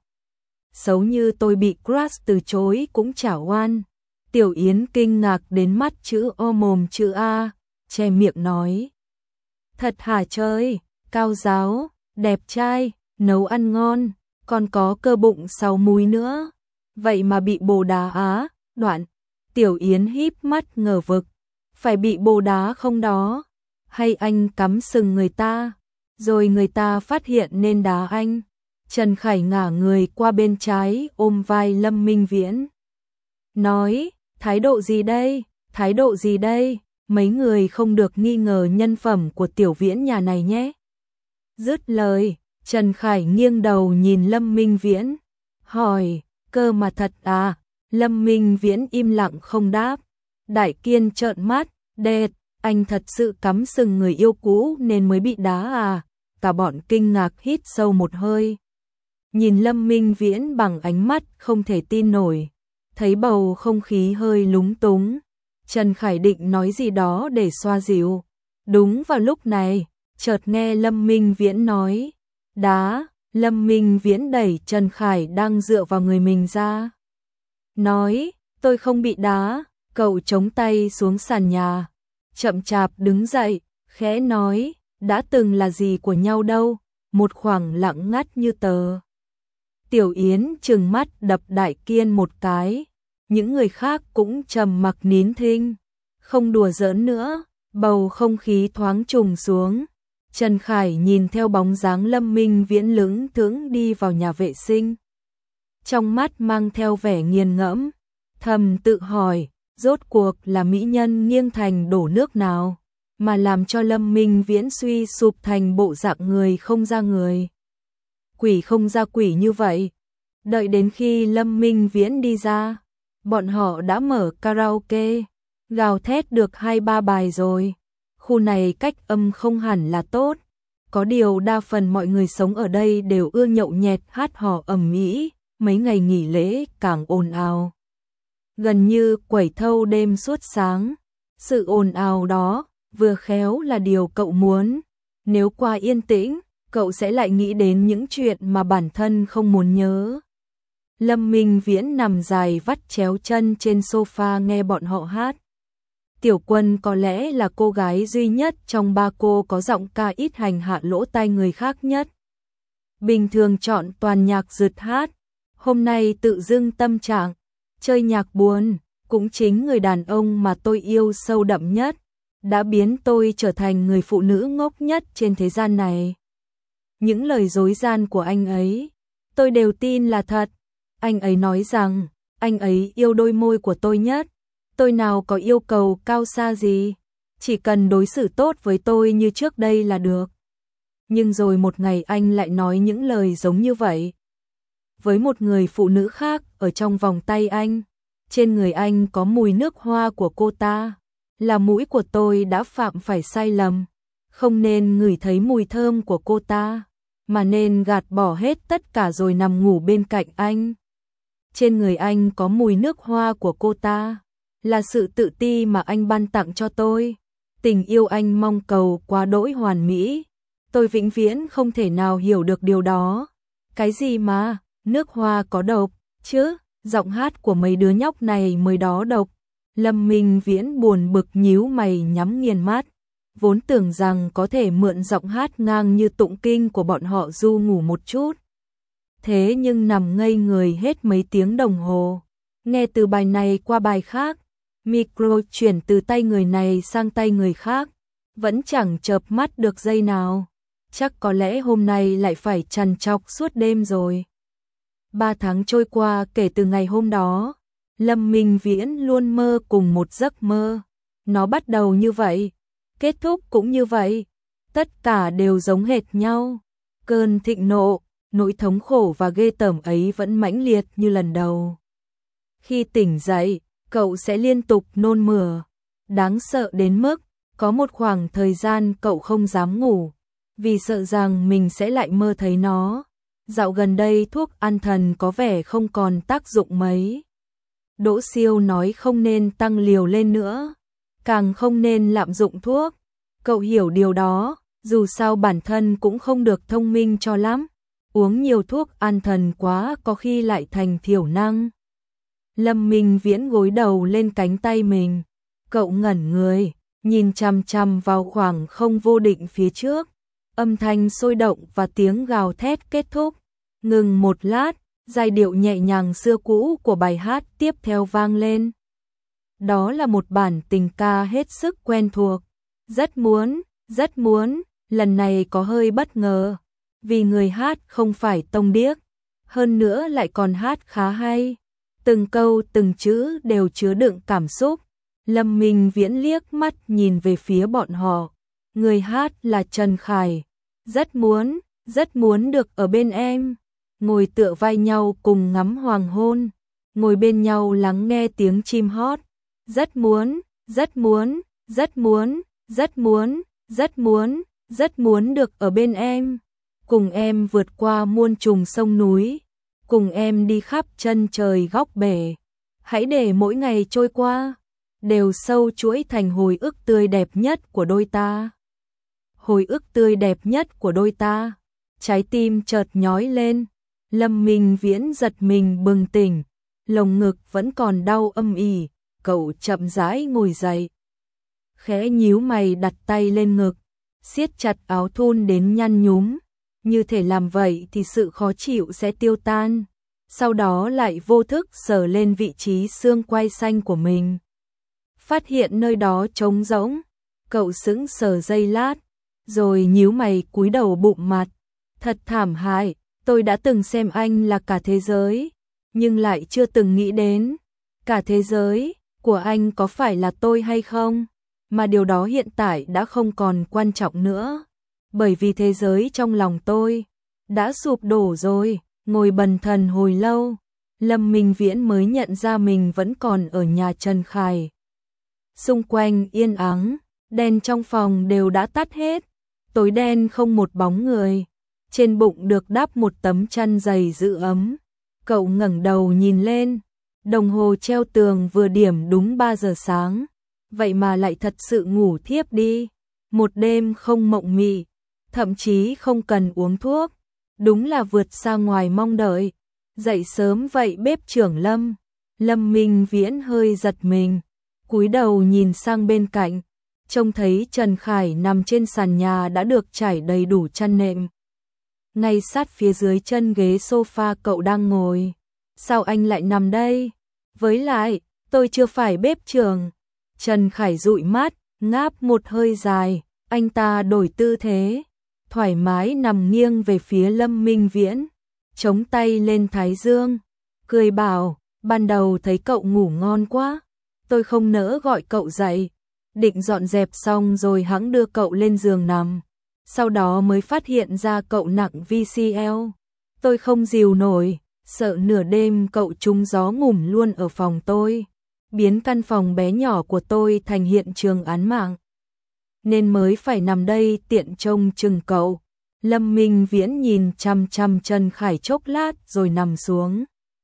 Xấu như tôi bị crush từ chối cũng chả oan. Tiểu Yến kinh ngạc đến mắt chữ O mồm chữ A, che miệng nói. Thật hả chơi, cao giáo, đẹp trai, nấu ăn ngon, còn có cơ bụng 6 múi nữa. Vậy mà bị bồ đá á, đoạn. Tiểu Yến híp mắt ngờ vực, phải bị bồ đá không đó? Hay anh cắm sừng người ta, rồi người ta phát hiện nên đá anh? Trần Khải ngả người qua bên trái ôm vai Lâm Minh Viễn. Nói, thái độ gì đây? Thái độ gì đây? Mấy người không được nghi ngờ nhân phẩm của Tiểu Viễn nhà này nhé. Dứt lời, Trần Khải nghiêng đầu nhìn Lâm Minh Viễn, hỏi, cơ mà thật à? Lâm Minh Viễn im lặng không đáp. Đại Kiên trợn mắt, đệt, anh thật sự cắm sừng người yêu cũ nên mới bị đá à? Cả bọn kinh ngạc hít sâu một hơi. Nhìn Lâm Minh Viễn bằng ánh mắt không thể tin nổi. Thấy bầu không khí hơi lúng túng, Trần Khải định nói gì đó để xoa dịu. Đúng vào lúc này, chợt nghe Lâm Minh Viễn nói, đá. Lâm Minh Viễn đẩy Trần Khải đang dựa vào người mình ra. Nói, tôi không bị đá. Cậu chống tay xuống sàn nhà, chậm chạp đứng dậy, khẽ nói, đã từng là gì của nhau đâu. Một khoảng lặng ngắt như tờ. Tiểu Yến trừng mắt đập Đại Kiên một cái. Những người khác cũng trầm mặc nín thinh, không đùa giỡn nữa. Bầu không khí thoáng trùng xuống. Trần Khải nhìn theo bóng dáng Lâm Minh Viễn lững thững đi vào nhà vệ sinh, trong mắt mang theo vẻ nghiền ngẫm, thầm tự hỏi, rốt cuộc là mỹ nhân nghiêng thành đổ nước nào, mà làm cho Lâm Minh Viễn suy sụp thành bộ dạng người không ra người, quỷ không ra quỷ như vậy. Đợi đến khi Lâm Minh Viễn đi ra, bọn họ đã mở karaoke, gào thét được 2-3 bài rồi. Khu này cách âm không hẳn là tốt, có điều đa phần mọi người sống ở đây đều ưa nhậu nhẹt hát hò ầm ĩ, mấy ngày nghỉ lễ càng ồn ào. Gần như quẩy thâu đêm suốt sáng, sự ồn ào đó vừa khéo là điều cậu muốn. Nếu qua yên tĩnh, cậu sẽ lại nghĩ đến những chuyện mà bản thân không muốn nhớ. Lâm Minh Viễn nằm dài vắt chéo chân trên sofa nghe bọn họ hát. Tiểu Quân có lẽ là cô gái duy nhất trong ba cô có giọng ca ít hành hạ lỗ tai người khác nhất. Bình thường chọn toàn nhạc rực hát, hôm nay tự dưng tâm trạng chơi nhạc buồn. Cũng chính người đàn ông mà tôi yêu sâu đậm nhất đã biến tôi trở thành người phụ nữ ngốc nhất trên thế gian này. Những lời dối gian của anh ấy, tôi đều tin là thật. Anh ấy nói rằng anh ấy yêu đôi môi của tôi nhất. Tôi nào có yêu cầu cao xa gì, chỉ cần đối xử tốt với tôi như trước đây là được. Nhưng rồi một ngày anh lại nói những lời giống như vậy với một người phụ nữ khác ở trong vòng tay anh. Trên người anh có mùi nước hoa của cô ta, là mũi của tôi đã phạm phải sai lầm, không nên ngửi thấy mùi thơm của cô ta, mà nên gạt bỏ hết tất cả rồi nằm ngủ bên cạnh anh. Trên người anh có mùi nước hoa của cô ta, là sự tự ti mà anh ban tặng cho tôi. Tình yêu anh mong cầu quá đỗi hoàn mỹ, tôi vĩnh viễn không thể nào hiểu được điều đó. Cái gì mà, nước hoa có độc, chứ, giọng hát của mấy đứa nhóc này mới đó độc. Lâm Minh Viễn buồn bực nhíu mày nhắm nghiền mắt, vốn tưởng rằng có thể mượn giọng hát ngang như tụng kinh của bọn họ du ngủ một chút. Thế nhưng nằm ngây người hết mấy tiếng đồng hồ, nghe từ bài này qua bài khác, micro chuyển từ tay người này sang tay người khác, vẫn chẳng chợp mắt được giây nào. Chắc có lẽ hôm nay lại phải trằn trọc suốt đêm rồi. 3 tháng trôi qua kể từ ngày hôm đó, Lâm Minh Viễn luôn mơ cùng một giấc mơ. Nó bắt đầu như vậy, kết thúc cũng như vậy, tất cả đều giống hệt nhau. Cơn thịnh nộ, nỗi thống khổ và ghê tởm ấy vẫn mãnh liệt như lần đầu. Khi tỉnh dậy, cậu sẽ liên tục nôn mửa, đáng sợ đến mức có một khoảng thời gian cậu không dám ngủ, vì sợ rằng mình sẽ lại mơ thấy nó. Dạo gần đây thuốc an thần có vẻ không còn tác dụng mấy. Đỗ Siêu nói không nên tăng liều lên nữa, càng không nên lạm dụng thuốc. Cậu hiểu điều đó, dù sao bản thân cũng không được thông minh cho lắm. Uống nhiều thuốc an thần quá có khi lại thành thiểu năng. Lâm Minh Viễn gối đầu lên cánh tay mình. Cậu ngẩn người, nhìn chằm chằm vào khoảng không vô định phía trước. Âm thanh sôi động và tiếng gào thét kết thúc. Ngừng một lát, giai điệu nhẹ nhàng xưa cũ của bài hát tiếp theo vang lên. Đó là một bản tình ca hết sức quen thuộc. Rất muốn, lần này có hơi bất ngờ. Vì người hát không phải Tông Điếc, hơn nữa lại còn hát khá hay. Từng câu từng chữ đều chứa đựng cảm xúc. Lâm Minh Viễn liếc mắt nhìn về phía bọn họ. Người hát là Trần Khải. Rất muốn được ở bên em. Ngồi tựa vai nhau cùng ngắm hoàng hôn. Ngồi bên nhau lắng nghe tiếng chim hót. Rất muốn được ở bên em. Cùng em vượt qua muôn trùng sông núi. Cùng em đi khắp chân trời góc bể. Hãy để mỗi ngày trôi qua đều sâu chuỗi thành hồi ức tươi đẹp nhất của đôi ta. Hồi ức tươi đẹp nhất của đôi ta. Trái tim chợt nhói lên. Lâm Minh Viễn giật mình bừng tỉnh. Lồng ngực vẫn còn đau âm ỉ. Cậu chậm rãi ngồi dậy. Khẽ nhíu mày đặt tay lên ngực. Siết chặt áo thun đến nhăn nhúm. Như thể làm vậy thì sự khó chịu sẽ tiêu tan. Sau đó lại vô thức sờ lên vị trí xương quai xanh của mình. Phát hiện nơi đó trống rỗng. Cậu sững sờ giây lát. Rồi nhíu mày cúi đầu bụng mặt. Thật thảm hại. Tôi đã từng xem anh là cả thế giới. Nhưng lại chưa từng nghĩ đến. Cả thế giới của anh có phải là tôi hay không? Mà điều đó hiện tại đã không còn quan trọng nữa. Bởi vì thế giới trong lòng tôi đã sụp đổ rồi. Ngồi bần thần hồi lâu, Lâm Minh Viễn mới nhận ra mình vẫn còn ở nhà Trần Khải. Xung quanh yên ắng, đèn trong phòng đều đã tắt hết, tối đen không một bóng người. Trên bụng được đắp một tấm chăn dày giữ ấm. Cậu ngẩng đầu nhìn lên, đồng hồ treo tường vừa điểm đúng 3 giờ sáng. Vậy mà lại thật sự ngủ thiếp đi. Một đêm không mộng mị, thậm chí không cần uống thuốc. Đúng là vượt xa ngoài mong đợi. Dậy sớm vậy bếp trưởng Lâm. Lâm Minh Viễn hơi giật mình, cúi đầu nhìn sang bên cạnh, trông thấy Trần Khải nằm trên sàn nhà đã được trải đầy đủ chăn nệm. Ngay sát phía dưới chân ghế sofa cậu đang ngồi. Sao anh lại nằm đây? Với lại, tôi chưa phải bếp trưởng. Trần Khải dụi mắt, ngáp một hơi dài, anh ta đổi tư thế, thoải mái nằm nghiêng về phía Lâm Minh Viễn, chống tay lên thái dương, cười bảo, ban đầu thấy cậu ngủ ngon quá, tôi không nỡ gọi cậu dậy, định dọn dẹp xong rồi hẵng đưa cậu lên giường nằm, sau đó mới phát hiện ra cậu nặng VCL, tôi không dìu nổi, sợ nửa đêm cậu trúng gió ngủm luôn ở phòng tôi, biến căn phòng bé nhỏ của tôi thành hiện trường án mạng. Nên mới phải nằm đây tiện trông chừng cậu. Lâm Minh Viễn nhìn chăm chăm Trần Khải chốc lát rồi nằm xuống.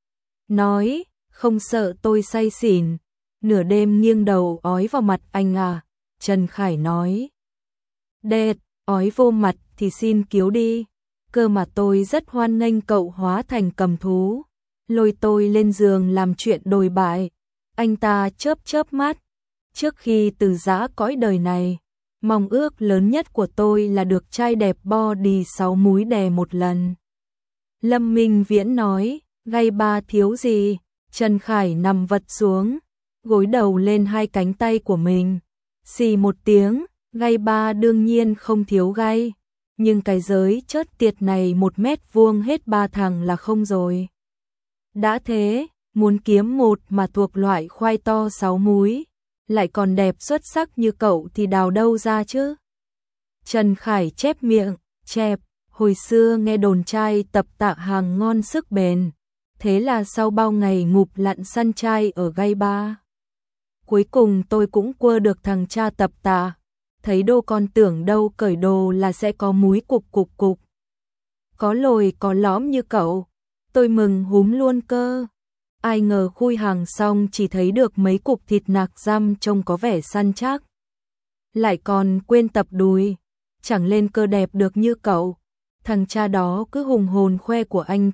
Nói, không sợ tôi say xỉn. Nửa đêm nghiêng đầu ói vào mặt anh à. Trần Khải nói. Đệt, ói vô mặt thì xin cứu đi. Cơ mà tôi rất hoan nghênh cậu hóa thành cầm thú. Lôi tôi lên giường làm chuyện đồi bại. Anh ta chớp chớp mắt. Trước khi từ giã cõi đời này, mong ước lớn nhất của tôi là được trai đẹp body 6 múi đè một lần. Lâm Minh Viễn nói, gay ba thiếu gì? Trần Khải nằm vật xuống, gối đầu lên hai cánh tay của mình. Xì một tiếng, gay ba đương nhiên không thiếu gay. Nhưng cái giới chớt tiệt này 1 mét vuông hết 3 thằng là không rồi. Đã thế, muốn kiếm một mà thuộc loại khoai to 6 múi, lại còn đẹp xuất sắc như cậu thì đào đâu ra chứ? Trần Khải chép miệng, chẹp, hồi xưa nghe đồn trai tập tạ hàng ngon sức bền, thế là sau bao ngày ngụp lặn săn trai ở gay ba. Cuối cùng tôi cũng quơ được thằng cha tập tạ, thấy đô con tưởng đâu cởi đồ là sẽ có múi cục cục cục. Có lồi có lõm như cậu, tôi mừng húm luôn cơ. Ai ngờ khui hàng xong chỉ thấy được mấy cục thịt nạc răm trông có vẻ săn chắc. Lại còn quên tập đùi, chẳng lên cơ đẹp được như cậu. Thằng cha đó cứ hùng hồn khoe của anh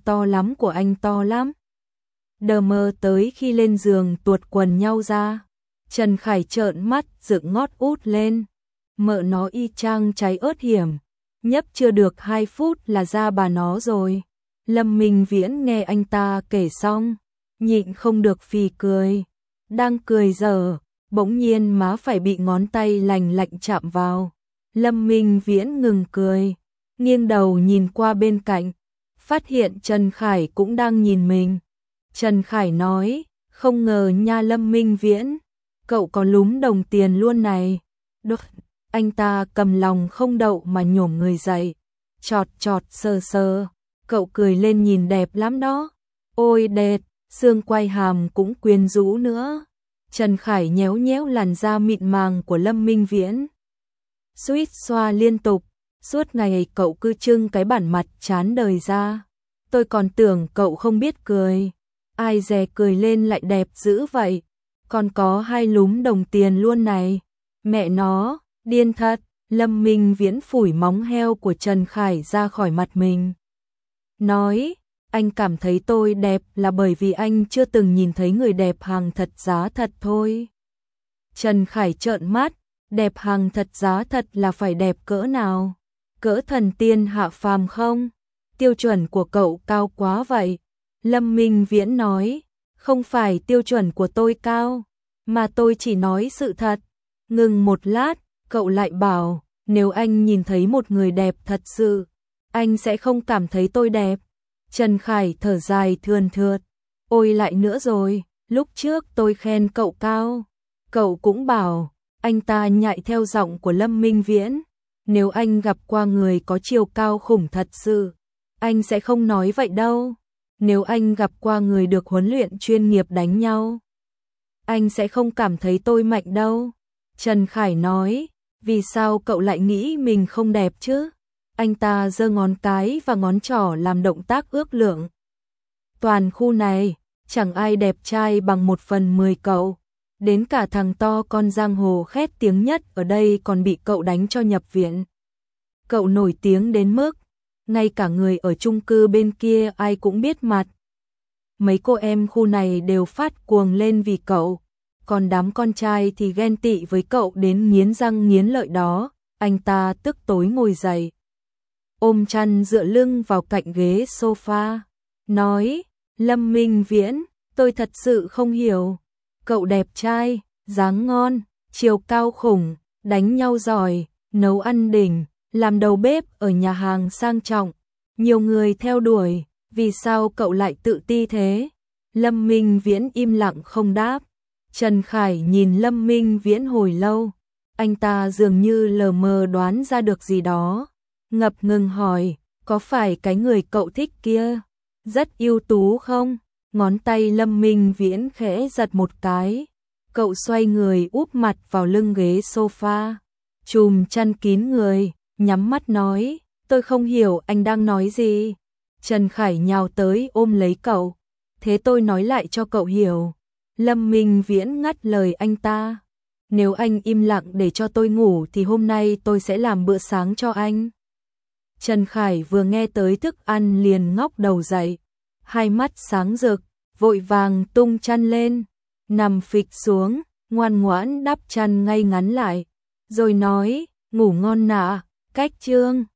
to lắm. Đờ mơ tới khi lên giường tuột quần nhau ra. Trần Khải trợn mắt dựng ngót út lên. Mợ nó y chang cháy ớt hiểm. Nhấp chưa được 2 phút là ra bà nó rồi. Lâm Minh Viễn nghe anh ta kể xong, nhịn không được phì cười. Đang cười giở, bỗng nhiên má phải bị ngón tay lành lạnh chạm vào. Lâm Minh Viễn ngừng cười, nghiêng đầu nhìn qua bên cạnh, phát hiện Trần Khải cũng đang nhìn mình. Trần Khải nói, không ngờ nha Lâm Minh Viễn, cậu có lúm đồng tiền luôn này. Đột, anh ta cầm lòng không đậu mà nhổm người dậy, chọt chọt sờ sờ, cậu cười lên nhìn đẹp lắm đó. Ôi đẹp, xương quai hàm cũng quyến rũ nữa. Trần Khải nhéo nhéo làn da mịn màng của Lâm Minh Viễn. Suýt xoa liên tục, suốt ngày cậu cứ trưng cái bản mặt chán đời ra. Tôi còn tưởng cậu không biết cười, ai dè cười lên lại đẹp dữ vậy. Còn có 2 lúm đồng tiền luôn này. Mẹ nó, điên thật. Lâm Minh Viễn phủi móng heo của Trần Khải ra khỏi mặt mình. Nói, anh cảm thấy tôi đẹp là bởi vì anh chưa từng nhìn thấy người đẹp hàng thật giá thật thôi. Trần Khải trợn mắt, đẹp hàng thật giá thật là phải đẹp cỡ nào? Cỡ thần tiên hạ phàm không? Tiêu chuẩn của cậu cao quá vậy. Lâm Minh Viễn nói, không phải tiêu chuẩn của tôi cao, mà tôi chỉ nói sự thật. Ngừng một lát, cậu lại bảo, nếu anh nhìn thấy một người đẹp thật sự, anh sẽ không cảm thấy tôi đẹp. Trần Khải thở dài thườn thượt, ôi lại nữa rồi, lúc trước tôi khen cậu cao, cậu cũng bảo. Anh ta nhại theo giọng của Lâm Minh Viễn, nếu anh gặp qua người có chiều cao khủng thật sự, anh sẽ không nói vậy đâu. Nếu anh gặp qua người được huấn luyện chuyên nghiệp đánh nhau, anh sẽ không cảm thấy tôi mạnh đâu. Trần Khải nói, vì sao cậu lại nghĩ mình không đẹp chứ? Anh ta giơ ngón cái và ngón trỏ làm động tác ước lượng. Toàn khu này, chẳng ai đẹp trai bằng 1/10 cậu. Đến cả thằng to con giang hồ khét tiếng nhất ở đây còn bị cậu đánh cho nhập viện. Cậu nổi tiếng đến mức, ngay cả người ở chung cư bên kia ai cũng biết mặt. Mấy cô em khu này đều phát cuồng lên vì cậu, còn đám con trai thì ghen tị với cậu đến nghiến răng nghiến lợi đó. Anh ta tức tối ngồi dậy, ôm chăn dựa lưng vào cạnh ghế sofa, nói, Lâm Minh Viễn, tôi thật sự không hiểu. Cậu đẹp trai, dáng ngon, chiều cao khủng, đánh nhau giỏi, nấu ăn đỉnh, làm đầu bếp ở nhà hàng sang trọng, nhiều người theo đuổi, vì sao cậu lại tự ti thế? Lâm Minh Viễn im lặng không đáp. Trần Khải nhìn Lâm Minh Viễn hồi lâu, anh ta dường như lờ mờ đoán ra được gì đó, ngập ngừng hỏi, có phải cái người cậu thích kia rất ưu tú không? Ngón tay Lâm Minh Viễn khẽ giật một cái, cậu xoay người úp mặt vào lưng ghế sofa, chùm chăn kín người, nhắm mắt nói, tôi không hiểu anh đang nói gì. Trần Khải nhào tới ôm lấy cậu, thế tôi nói lại cho cậu hiểu. Lâm Minh Viễn ngắt lời anh ta, nếu anh im lặng để cho tôi ngủ thì hôm nay tôi sẽ làm bữa sáng cho anh. Trần Khải vừa nghe tới thức ăn liền ngóc đầu dậy, hai mắt sáng rực, vội vàng tung chăn lên, nằm phịch xuống, ngoan ngoãn đắp chăn ngay ngắn lại, rồi nói, ngủ ngon nạ, cách chương.